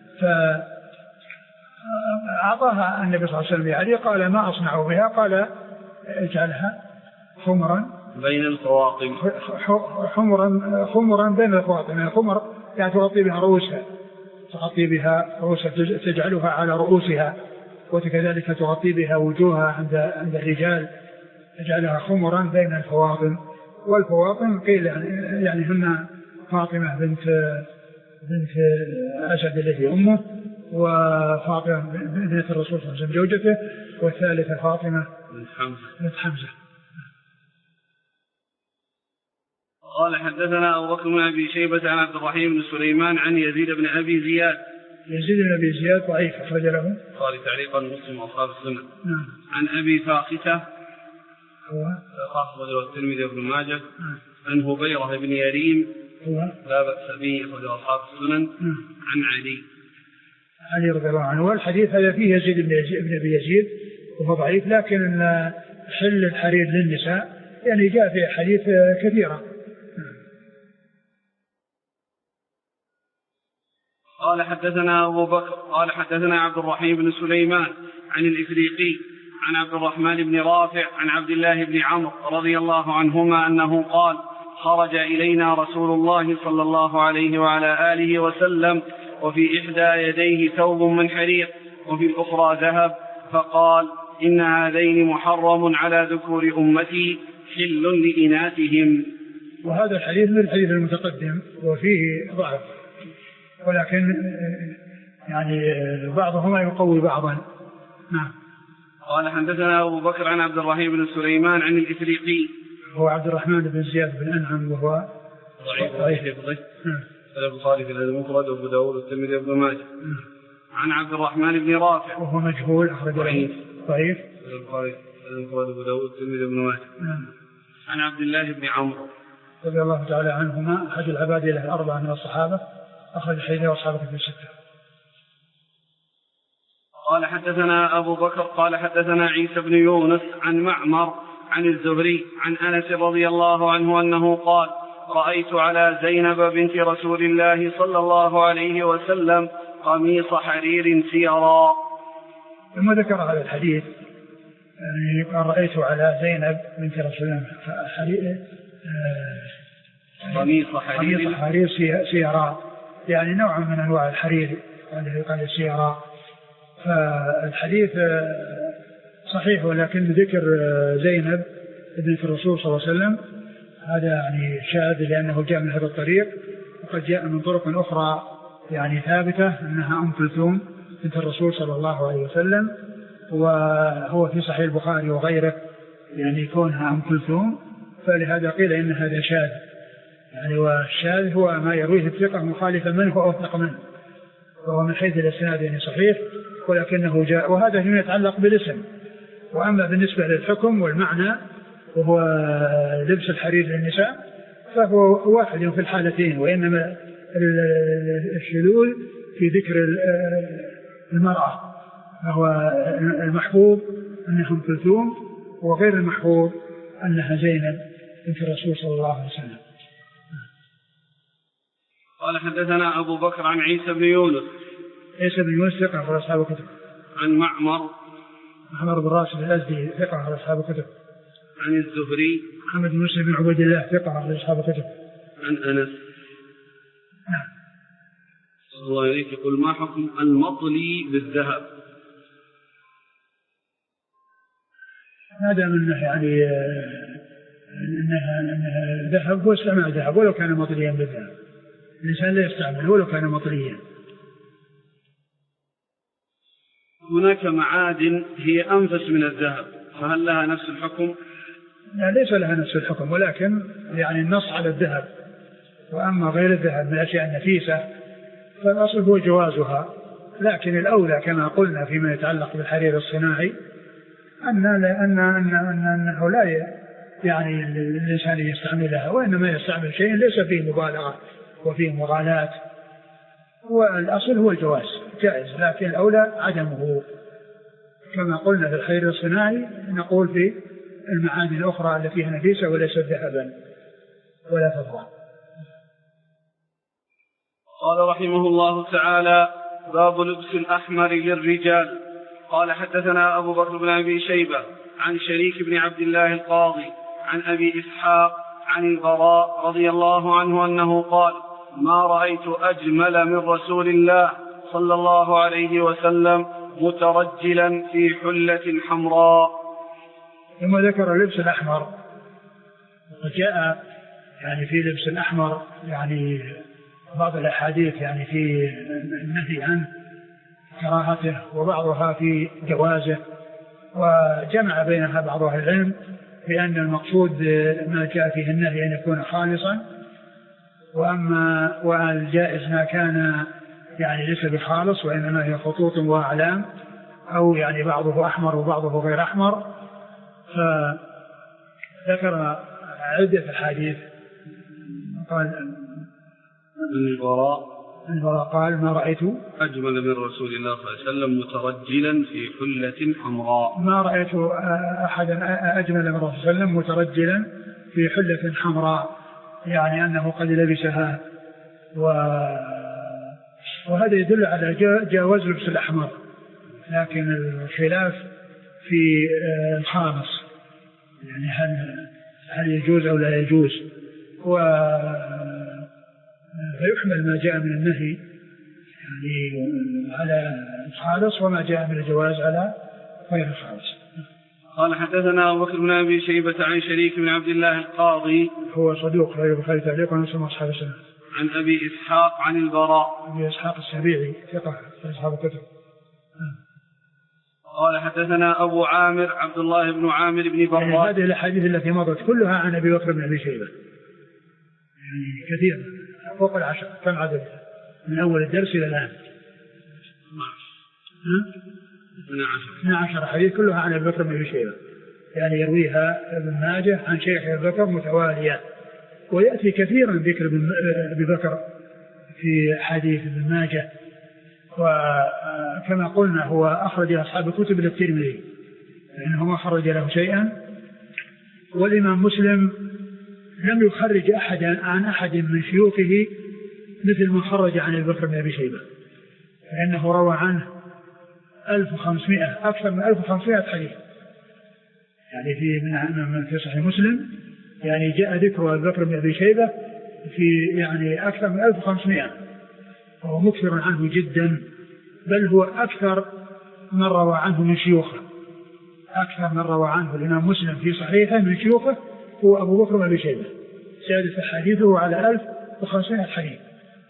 فأعطاها النبي صلى الله عليه وسلم علي، قال ما أصنع بها؟ قال اجعلها خمرا بين الفواطم، خمرا خمرا بين الفواطم، يعني خمر يعني تغطي بها رؤوسها، تغطي بها رؤوسها، تجعلها على رؤوسها، وكذلك تغطي بها وجوهها عند عند الرجال، تجعلها خمرا بين الفواطم. والفواطم قيل يعني هن فاطمة بنت بنت أسد الذي أمه، وفاطمة بنت الرسول صلى الله عليه وسلم زوجته، والثالثة فاطمة بنت حمزة. قال حدثنا أبو بكر بن أبي شيبة عن عبد الرحيم بن سليمان عن يزيد بن أبي زياد. يزيد بن أبي زياد ضعيف أخرج له قال تعليقا مسلم وأصحاب السنة. نعم. عن أبي فاقتة هو أخرج له الترمذي وابن ماجه. عن هبيرة بن يريم هو لا بأس به أخرج له أصحاب السنن. عن علي علي رضي الله عنه. والحديث هذا فيه يزيد بن أبي يزيد وهو ضعيف، لكن حل الحرير للنساء يعني جاء في حديث كثيرة. قال حدثنا أبو بكر قال حدثنا عبد الرحيم بن سليمان عن الإفريقي عن عبد الرحمن بن رافع عن عبد الله بن عمرو رضي الله عنهما أنه قال خرج إلينا رسول الله صلى الله عليه وعلى آله وسلم وفي إحدى يديه ثوب من حرير وفي الأخرى ذهب، فقال إن هذين محرم على ذكور أمتي حل لإناثهم. وهذا الحديث من الحديث المتقدم وفيه ضعف، ولكن يعني بعضهما يقوي بعضا. نعم. قال حدثنا أبو بكر عن عبد الرحيم بن سليمان عن الإفريقي هو عبد الرحمن بن زياد بن أنعم وهو ضعيف ضعيف البخاري في المفرد وأبو داود والترمذي وابن ماجه. عن عبد الرحمن بن رافع وهو مجهول أخرج ضعيف ضعيف البخاري في المفرد وأبو داود والترمذي وابن ماجه. عن عبد الله بن عمرو رضي الله تعالى عنهما أحد العبادلة الأربعة من الصحابة، أخرج حديثه وأصحابه في الستة. قال حدثنا أبو بكر قال حدثنا عيسى بن يونس عن معمر عن الزهري عن أنس رضي الله عنه أنه قال رأيت على زينب بنت رسول الله صلى الله عليه وسلم قميص حرير سيرا. ثم ذكر هذا الحديث يعني قال رأيت على زينب بنت رسول الله حرير قميص حرير, حرير سيرا، يعني نوع من أنواع الحرير قال سيرا. فالحديث صحيح، ولكن ذكر زينب بنت الرسول صلى الله عليه وسلم هذا يعني شاذ، لأنه جاء من هذا الطريق، وقد جاء من طرق أخرى يعني ثابتة أنها أم كلثوم بنت الرسول صلى الله عليه وسلم، وهو في صحيح البخاري وغيره يعني كونها أم كلثوم، فلهذا قيل إن هذا شاذ يعني. والشاذ هو ما يرويه الثقة مخالفا منه أو أوثق منه، وهو من حيث الإسناد يعني صحيح، ولكنه جاء، وهذا فيما يتعلق بالاسم. وأما بالنسبة للحكم والمعنى وهو لبس الحرير للنساء فهو واحد في الحالتين، وإنما الشذوذ في ذكر المرأة، فهو المحفوظ أنها أم كلثوم، وغير المحفوظ أنها زينب بنت الرسول صلى الله عليه وسلم. قال حدثنا أبو بكر عن عيسى بن يونس. عيسى بن يونس ثقة أخرج أصحاب الكتب. عن معمر. معمر بن راشد الأزدي ثقة أخرج أصحاب الكتب. عن الزهري. محمد بن مسلم بن عبيد الله ثقة أخرج أصحاب الكتب. عن أنس. نعم. الله عليك يقول ما حكم المطلي بالذهب؟ ما دام انه يعني انها انها ذهب هو استعمال ذهب ولو كان مطليا بالذهب، الانسان لا يستعمل ولو كان مطليا. هناك معادن هي انفس من الذهب، فهل لها نفس الحكم؟ لا ليس لها نفس الحكم، ولكن يعني النص على الذهب، واما غير الذهب من الاشياء النفيسه فالاصل هو جوازها، لكن الاولى كما قلنا فيما يتعلق بالحرير الصناعي أن أن أن أن أنه لا يعني الإنسان يستعملها، وإنما يستعمل شيء ليس فيه مبالغة وفيه مغالاة، والأصل هو الجواز جائز، لكن الأولى عدمه كما قلنا في الحرير الصناعي، نقول في المعادن الأخرى التي فيها نفيسة وليست ذهبا ولا فضة. قال رحمه الله تعالى: باب لبس الأحمر للرجال. قال حدثنا أبو بكر بن أبي شيبة عن شريك بن عبد الله القاضي عن أبي إسحاق عن البراء رضي الله عنه أنه قال: ما رأيت أجمل من رسول الله صلى الله عليه وسلم مترجلا في حلة حمراء. ثم ذكر اللبس الأحمر، وجاء يعني في لبس الأحمر يعني بعض الأحاديث يعني في النهي عنه كراهته، وبعضها في جوازه، وجمع بينها بعض أهل العلم بأن المقصود ما جاء فيه النهي أن يكون خالصا، وأما والجائز ما كان يعني ليس بخالص وإنما هي خطوط وأعلام، أو يعني بعضه أحمر وبعضه غير أحمر. فذكر عدة أحاديث. قال البراء البراء قال: ما رأيت أجمل من رسول الله صلى الله عليه وسلم مترجلا في حلة حمراء. ما رأيت أحدا أجمل من رسول الله صلى الله عليه وسلم مترجلا في حلة حمراء، يعني أنه قد لبسها، و... وهذا يدل على جواز لبس الأحمر، لكن الخلاف في الخامس، يعني هل هل يجوز أو لا يجوز، و فيحمل ما جاء من النهي يعني على الخالص، وما جاء من الجواز على غير الخالص. قال حدثنا أبو بكر بن أبي شيبة عن شريك بن عبد الله القاضي، هو صدوق غير البخاري تعليقا ونسمع أصحاب السنة. عن أبي إسحاق عن البراء، أبي إسحاق السبيعي ثقة في أصحاب الكتب. قال حدثنا أبو عامر عبد الله بن عامر بن براد. يعني هذه الأحاديث التي مضت كلها عن أبي بكر بن أبي شيبة، يعني كثير فوق العشر. كم عدد من أول الدرس إلى الآن؟ اثنا عشر حديث كلها عن أبي بكر بن أبي شيبة، يعني يرويها ابن ماجه عن شيخ أبي بكر متوالية، ويأتي كثيرا ذكر أبي بكر في حديث ابن ماجه. وكما قلنا هو أخرج أصحاب الكتب للترمذي لأنه ما خرج له شيئا، والإمام مسلم لم يخرج أحدا عن أحد من شيوخه مثل ما خرج عن أبي بكر بن أبي شيبة، لأنه روى عنه ألف وخمسمائة أكثر من ألف وخمسمائة حديث، يعني في من في صحيح مسلم يعني جاء ذكر أبي بكر بن أبي شيبة في يعني أكثر من ألف وخمسمائة، وهو مكثر عنه جدا، بل هو أكثر من روى عنه من شيوخه، أكثر من روى عنه الإمام مسلم في صحيحه من شيوخه هو أبو بكر بن أبي شيبة، سادس حديثه على ألف وخمسمائة حديث.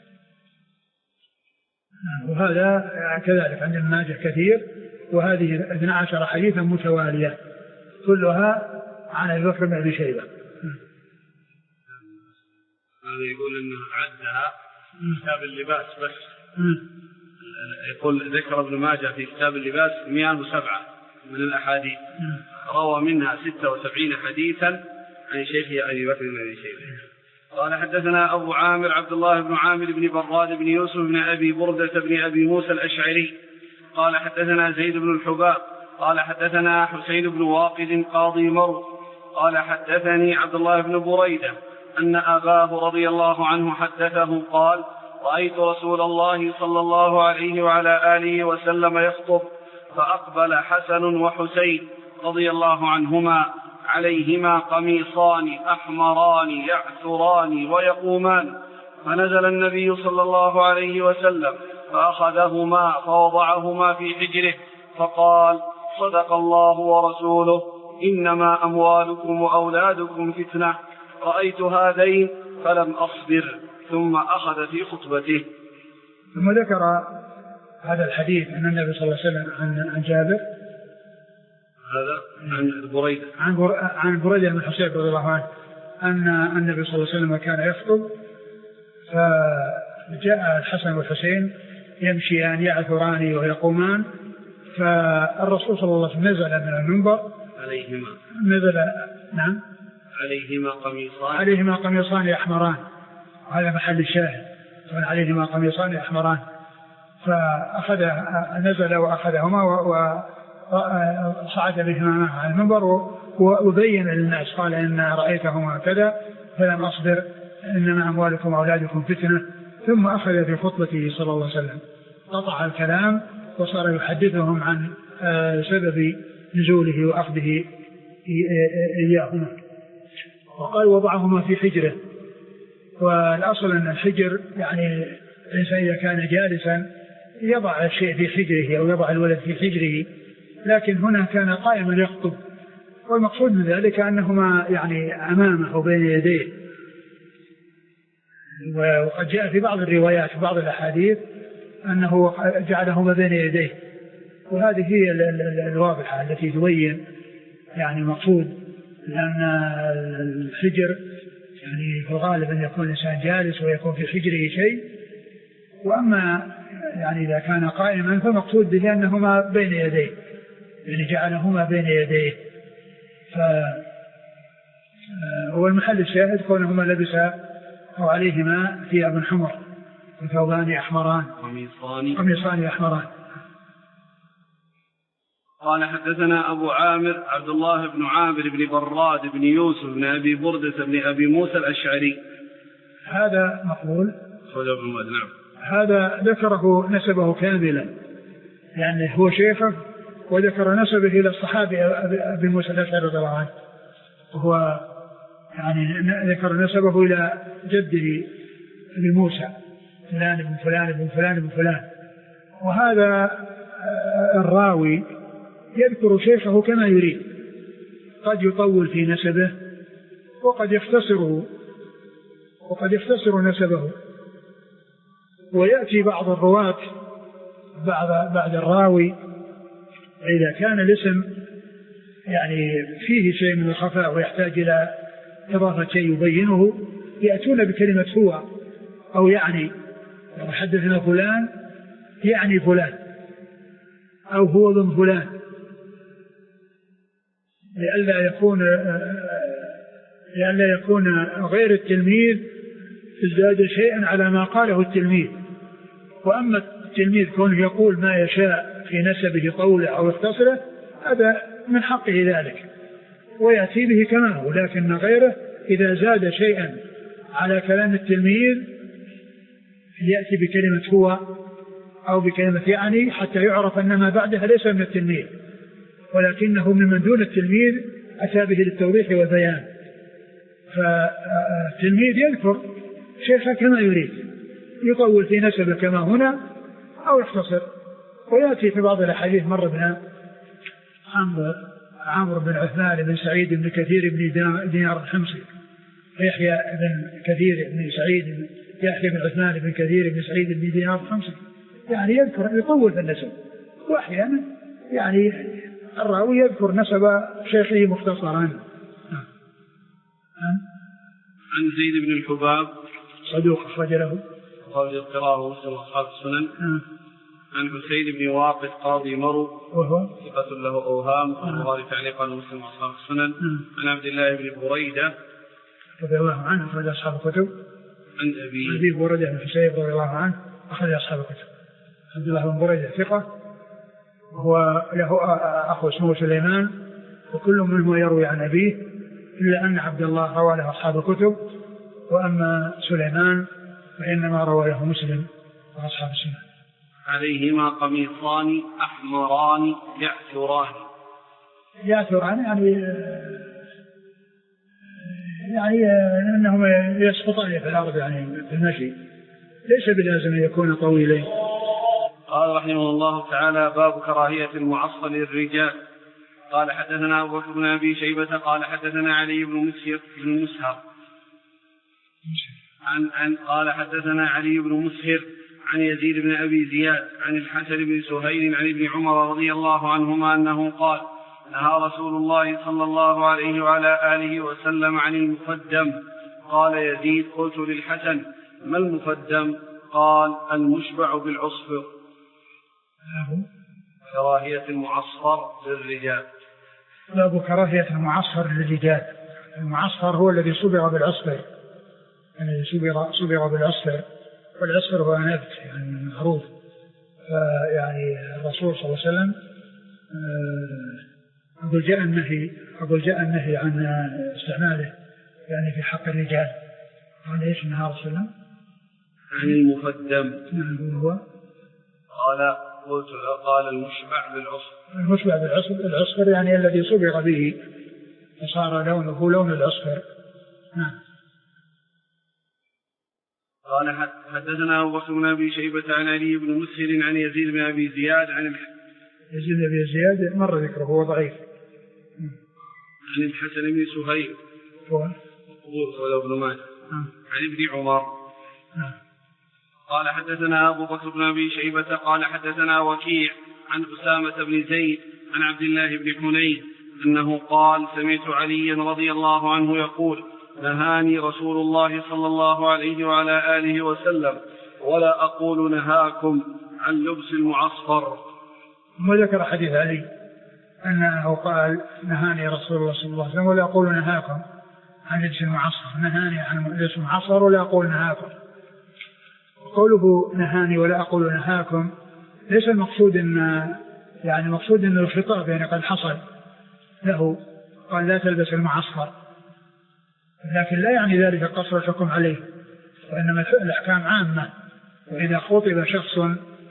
وهذا كذلك عند ابن ماجه كثير، وهذه اثنا عشر حديثا متوالية كلها عن أبي بكر بن أبي شيبة. هذا يقول إنه عدها كتاب اللباس بس. يقول ذكر ابن ماجه في كتاب اللباس مئة وسبعة من الأحاديث، روى منها ستة وسبعين حديثا عن شيخه أبي بكر بن أبي شيبة. قال حدثنا أبو عامر عبد الله بن عامر بن براد بن يوسف بن أبي بردة بن أبي موسى الأشعري قال حدثنا زيد بن الحباب قال حدثنا حسين بن واقد قاضي مرو قال حدثني عبد الله بن بريدة أن أباه رضي الله عنه حدثه قال رأيت رسول الله صلى الله عليه وعلى آله وسلم يخطب فأقبل حسن وحسين رضي الله عنهما عليهما قميصان أحمران يعثران ويقومان، فنزل النبي صلى الله عليه وسلم فأخذهما فوضعهما في حجره فقال صدق الله ورسوله إنما أموالكم وأولادكم فتنة، رأيت هذين فلم أصبر، ثم أخذ في خطبته. ثم ذكر هذا الحديث أن النبي صلى الله عليه وسلم عن جابر هذا عن بريدة عن عن بريدة بن حصير رضي الله عنه أن النبي صلى الله عليه وسلم كان يخطب فجاء الحسن والحسين يمشيان يعثران ويقومان، فالرسول صلى الله عليه وسلم نزل من المنبر عليهما نزل نعم عليهما قميصان عليهما قميصان أحمران، هذا محل الشاهد، عليهما قميصان أحمران، فأخذ نزل وأخذهما وصعد بهما على المنبر وبين للناس قال إن رأيتهما كذا فلم أصبر، إنما أموالكم وأولادكم فتنة، ثم أخذ في خطبته صلى الله عليه وسلم قطع الكلام وصار يحدثهم عن سبب نزوله وأخذه إياهما، وقال وضعهما في حجره. والأصل أن الحجر يعني الإنسان إذا كان جالسا يضع الشيء في حجره أو يضع الولد في حجره، لكن هنا كان قائما يخطب، والمقصود من ذلك أنهما يعني أمامه وبين يديه. وقد جاء في بعض الروايات في بعض الأحاديث أنه جعلهما بين يديه، وهذه هي الواضحة التي تبين يعني المقصود، لأن الحجر يعني في الغالب أن يكون الإنسان جالس ويكون في حجره شيء، وأما يعني إذا كان قائما فالمقصود به أنهما بين يديه، يعني جعلهما بين يديه. فهو المحل الشاهد كونهما لبسا أو عليهما ثياب حمر وثوبان أحمران قميصان قميصان أحمران. قال حدثنا أبو عامر عبد الله بن عامر بن براد بن يوسف بن أبي بردة بن أبي موسى الأشعري. هذا مقبول نعم. هذا ذكره نسبه كاملا، يعني هو شيخه وذكر نسبه إلى الصحابي أبي موسى الأشعري رضي الله عنه، وهو يعني ذكر نسبه إلى جده أبي موسى فلان بن فلان بن فلان بن فلان. وهذا الراوي يذكر شيخه كما يريد، قد يطول في نسبه وقد يختصره وقد يختصر نسبه، ويأتي بعض الرواة بعد بعد الراوي إذا كان الاسم يعني فيه شيء من الخفاء ويحتاج إلى إضافة شيء يبينه، يأتون بكلمة هو أو يعني، حدثنا فلان يعني فلان أو هو ابن فلان، لئلا يكون لئلا يكون غير التلميذ ازداد شيئا على ما قاله التلميذ. وأما التلميذ كونه يقول ما يشاء في نسبه قوله أو يختصره هذا من حقه ذلك ويأتي به كما هو، لكن غيره إذا زاد شيئا على كلام التلميذ يأتي بكلمة هو أو بكلمة يعني حتى يعرف أن ما بعدها ليس من التلميذ ولكنه من دون التلميذ أتى به للتوضيح والبيان. فالتلميذ يذكر شيخه كما يريد، يطول في نسبه كما هنا أو يختصر. ويأتي في بعض الأحاديث مر بنا عمرو بن عثمان بن سعيد بن كثير بن دينار الحمصي، ويحيى بن كثير بن سعيد يحيى بن عثمان بن كثير بن سعيد بن دينار الحمصي، يعني يذكر يطول في النسب، وأحيانا يعني الراوي يذكر نسب شيخه مختصرا. عن زيد بن الحباب صدوق أخرج له أخرج القراءة ومسلم وأصحاب السنن. عن حسين بن واقد قاضي مرو وهو ثقة له أوهام البخاري تعليقا ومسلم وأصحاب السنن. عن عبد الله بن بريدة رضي الله عنه أخرج أصحاب الكتب. عن أبي أبي بريدة بن حسين رضي الله عنه أخرج أصحاب الكتب. عبد الله بن بريدة ثقة، وهو له أخو اسمه سليمان، وكل منهم يروي عن أبيه، إلا أن عبد الله روى له أصحاب الكتب، وأما سليمان فإنما روى له مسلم وأصحاب السنن. عليهما قميصان أحمران يعثران. يعثران يعني يعني أنهم يسقطان في الأرض يعني في المشي، ليس بلازم أن يكون طويلين. قال رحمه الله تعالى: باب كراهية المعصر للرجال. قال حدثنا أبو بكر بن أبي شيبة قال حدثنا علي بن مسهر بن مسهر عن عن قال حدثنا علي بن مسهر عن يزيد بن أبي زياد عن الحسن بن سهيل عن ابن عمر رضي الله عنهما أنه قال: نهى رسول الله صلى الله عليه وعلى آله وسلم عن المفدم. قال يزيد: قلت للحسن: ما المفدم؟ قال: المشبع بالعصفر. كراهية المعصفر للرجال. باب كراهية المعصفر للرجال. المعصفر هو الذي صبغ بالعصفر، الذي صبغ صبغ بالعصفر، والعصفر هو نبت يعني معروف. يعني الرسول صلى الله عليه وسلم أقول جاء النهي أقول جاء النهي عن استعماله يعني في حق الرجال. قال ايش نهى رسول الله عن المفدم؟ نعم هو قال قلت قال المشبع بالعصفر. المشبع بالعصفر العصفر يعني الذي صبغ به فصار لونه لون العصفر. نعم. قال حدثنا أبو بكر بن أبي شيبة عن علي بن مسهر عن يزيد بن أبي زياد عن يزيد بن أبي زياد مر ذكره هو ضعيف. عن الحسن بن سهيل هو ولا ابن ماجه عن ابن عمر. نعم. قال حدثنا أبو بكر بن أبي شيبة قال حدثنا وكيع عن أسامة بن زيد عن عبد الله بن حنين أنه قال: سمعت عليا رضي الله عنه يقول: نهاني رسول الله صلى الله عليه وعلى آله وسلم ولا أقول نهاكم عن لبس المعصفر. وذكر حديث علي أنه قال: نهاني رسول الله صلى الله عليه وسلم ولا أقول نهاكم عن لبس المعصفر. نهاني عن لبس المعصفر ولا أقول نهاكم. قوله نهاني ولا أقول نهاكم ليس المقصود أن يعني المقصود أن الخطاب يعني قد حصل له، قال: لا تلبس المعصفر، لكن لا يعني ذلك قصر الحكم عليه، وإنما الأحكام عامة. وإذا خطب شخص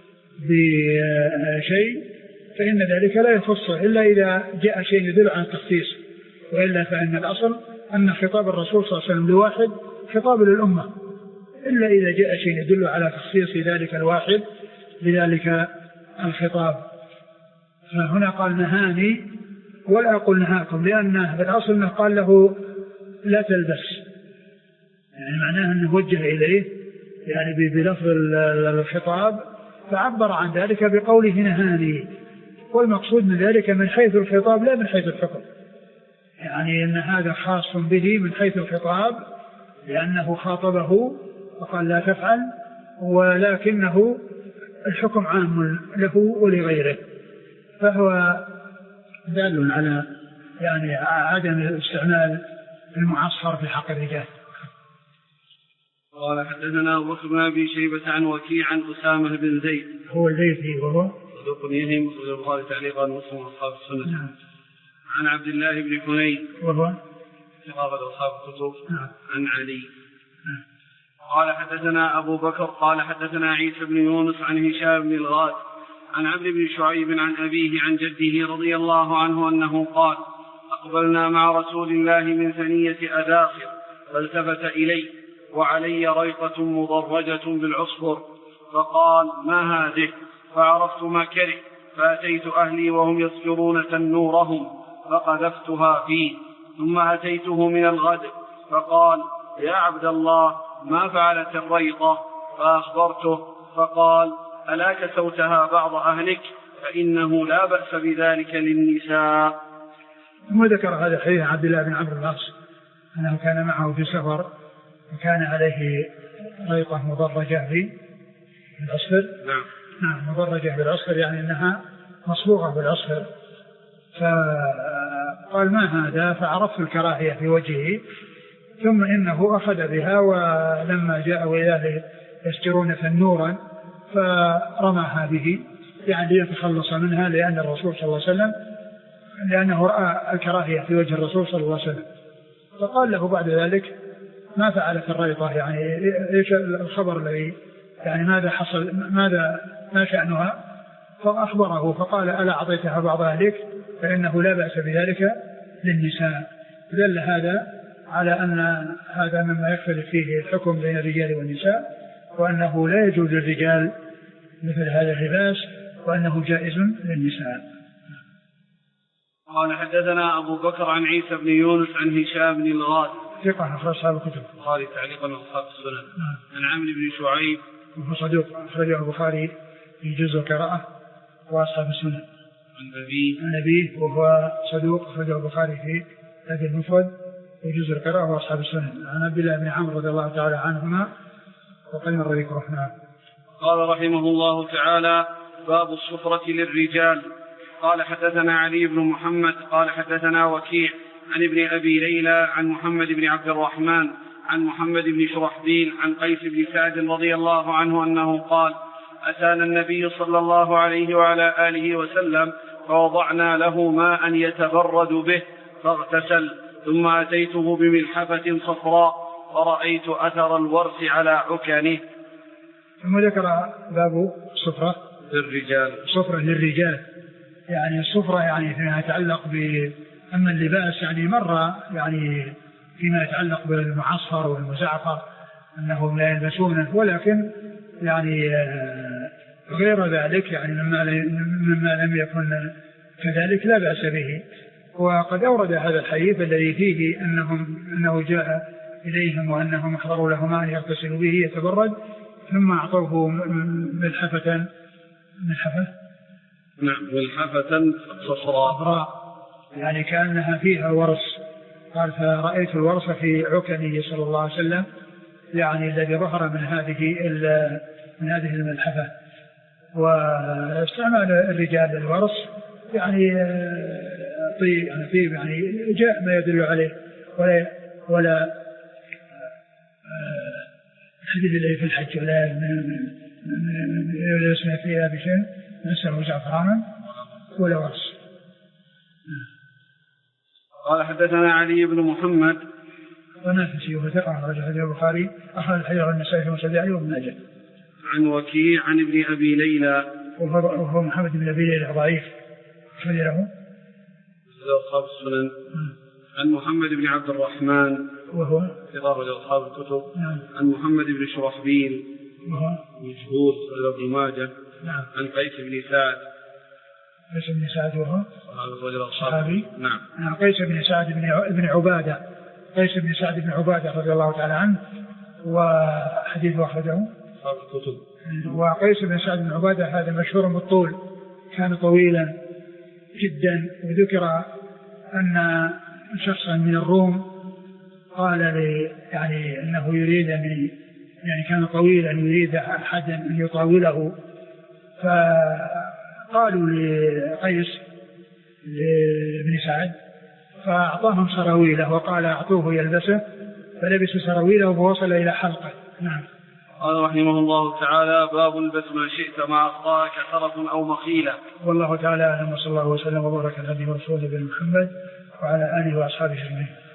بشيء فإن ذلك لا يخصه إلا إذا جاء شيء يدل على التخصيص، وإلا فإن الأصل أن خطاب الرسول صلى الله عليه وسلم لواحد خطاب للأمة، إلا إذا جاء شيء يدل على تخصيص ذلك الواحد بذلك الخطاب. فهنا قال: نهاني ولا أقول نهاكم، لأنه بالأصل أنه قال له لا تلبس، يعني معناه أنه وجه إليه يعني بلفظ الخطاب، فعبر عن ذلك بقوله نهاني، والمقصود من ذلك من حيث الخطاب لا من حيث الحكم، يعني أن هذا خاص به من حيث الخطاب لأنه خاطبه وقال لا تفعل، ولكنه الحكم عام له ولغيره، فهو دال على يعني عدم استعمال المعصفر في حق الرجال. قال حدثنا أبو بكر بن أبي شيبة عن وكيع عن أسامة بن زيد هو الليثي وهو صدوق يهم مسلم البخاري تعليقا ومسلم أصحاب السنة. نعم. عن عبد الله بن حنين وهو ثقافة أصحاب الكتب. نعم. عن علي. نعم. قال حدثنا أبو بكر قال حدثنا عيسى بن يونس عن هشام بن الغاز عن عبد بن شعيب عن أبيه عن جده رضي الله عنه أنه قال: أقبلنا مع رسول الله من ثنية أذاخر فالتفت إلي وعلي ريقة مضرجة بالعصفر فقال: ما هذه؟ فعرفت ما كره فأتيت أهلي وهم يصفرون تنورهم فقذفتها فيه، ثم أتيته من الغد فقال: يا عبد الله ما فعلت الريقة؟ فأخبرته فقال: ألا كسوتها بعض أهلك؟ فإنه لا بأس بذلك للنساء. ثم ذكر هذا الحديث عبد الله بن عمرو بن العاص أنه كان معه في سفر وكان عليه ريقة مضرجة بالعصفر. نعم. نعم مضرجة بالعصفر يعني أنها مصبوغة بالعصفر، فقال: ما هذا؟ فعرفت الكراهية في وجهه، ثم إنه أخذ بها ولما جاءوا إليه يسجرون تنورا فرماها به يعني ليتخلص منها، لأن الرسول صلى الله عليه وسلم لأنه رأى الكراهية في وجه الرسول صلى الله عليه وسلم، فقال له بعد ذلك ما فعلت الريطة يعني إيش الخبر الذي يعني ماذا حصل ماذا ما شأنها فأخبره فقال ألا أعطيتها بعض أهلك فإنه لا بأس بذلك للنساء. دل هذا على أن هذا مما يختلف فيه الحكم بين الرجال والنساء وأنه لا يجوز للرجال مثل هذا اللباس وأنه جائز للنساء. قال حدثنا أبو بكر عن عيسى بن يونس عن هشام بن الغاث ثقة أخرج أصحاب الكتب البخاري تعليقا وأصحاب السنن عن عمرو بن شعيب وهو صدوق أخرجه البخاري في جزء القراءة وأصحاب السنن عن أبيه عن أبيه وهو صدوق أخرجه البخاري في هذا المفرد في جزء القراءة وأصحاب السنن عن عبد الله بن عمرو رضي الله تعالى عنهما وقد مر ذكره. قال رحمه الله تعالى باب الصفرة للرجال. قال حدثنا علي بن محمد قال حدثنا وكيع عن ابن أبي ليلى عن محمد بن عبد الرحمن عن محمد بن شرحبيل عن قيس بن سعد رضي الله عنه أنه قال أتانا النبي صلى الله عليه وعلى آله وسلم فوضعنا له ماء يتبرد به فاغتسل ثم أتيته بملحفة صفراء فرأيت أثر الورس على عكنه. ثم ذكر باب الصفرة للرجال صفرة للرجال يعني الصفرة يعني فيما يتعلق بأما اللباس يعني مرة يعني فيما يتعلق بالمعصفر والمزعفر أنهم لا يلبسونه ولكن يعني غير ذلك يعني مما, مما لم يكن كذلك لا بأس به. وقد أورد هذا الحديث الذي فيه أنهم أنه جاء إليهم وأنهم احضروا له ماء يغتسل به يتبرد ثم أعطوه ملحفة ملحفة نعم ملحفة صفراء يعني كأنها فيها ورس. قال فرأيت الورس في عكنه صلى الله عليه وسلم يعني الذي ظهر من هذه من هذه الملحفة. واستعمال الرجال الورس يعني طيب يعني طيب يعني جاء ما يدل عليه ولا ولا حديث اللي في الحج ولا يسمع فيها بشيء نسأله زعفرانا ولا ورس. قال حدثنا علي بن محمد ونافسي وثقة أخرج حديث البخاري أخرج الحديث النسائي في مسند علي وابن ماجه. عن وكيع عن ابن أبي ليلى وهو محمد بن أبي ليلى ضعيف شو له أصحاب السنن. عن محمد بن عبد الرحمن وهو كتاب أصحاب الكتب. نعم. عن محمد بن شرحبيل وهو مشهور ابن ماجه. نعم. عن قيس بن سعد قيس بن سعد وهو صحابي. نعم. نعم. قيس بن سعد بن عبادة قيس بن سعد بن عبادة رضي الله تعالى عنه وحديث أخرجه أصحاب الكتب. وقيس بن سعد بن عبادة هذا مشهور بالطول كان طويلا جدا. وذكر أن شخصا من الروم قال لي يعني أنه يريد أن يعني كان طويلا يريد أحدا أن يطاوله فقالوا لقيس بن سعد فأعطاهم سراويله وقال أعطوه يلبسه فلبس سراويله ووصل إلى حلقه. نعم. قال رحمه الله تعالى باب البس ما شئت ما أخطاك سرف أو مخيلة. والله تعالى أعلم وصلى الله وسلم وبارك على نبينا ورسوله محمد وعلى آله وأصحابه أجمعين.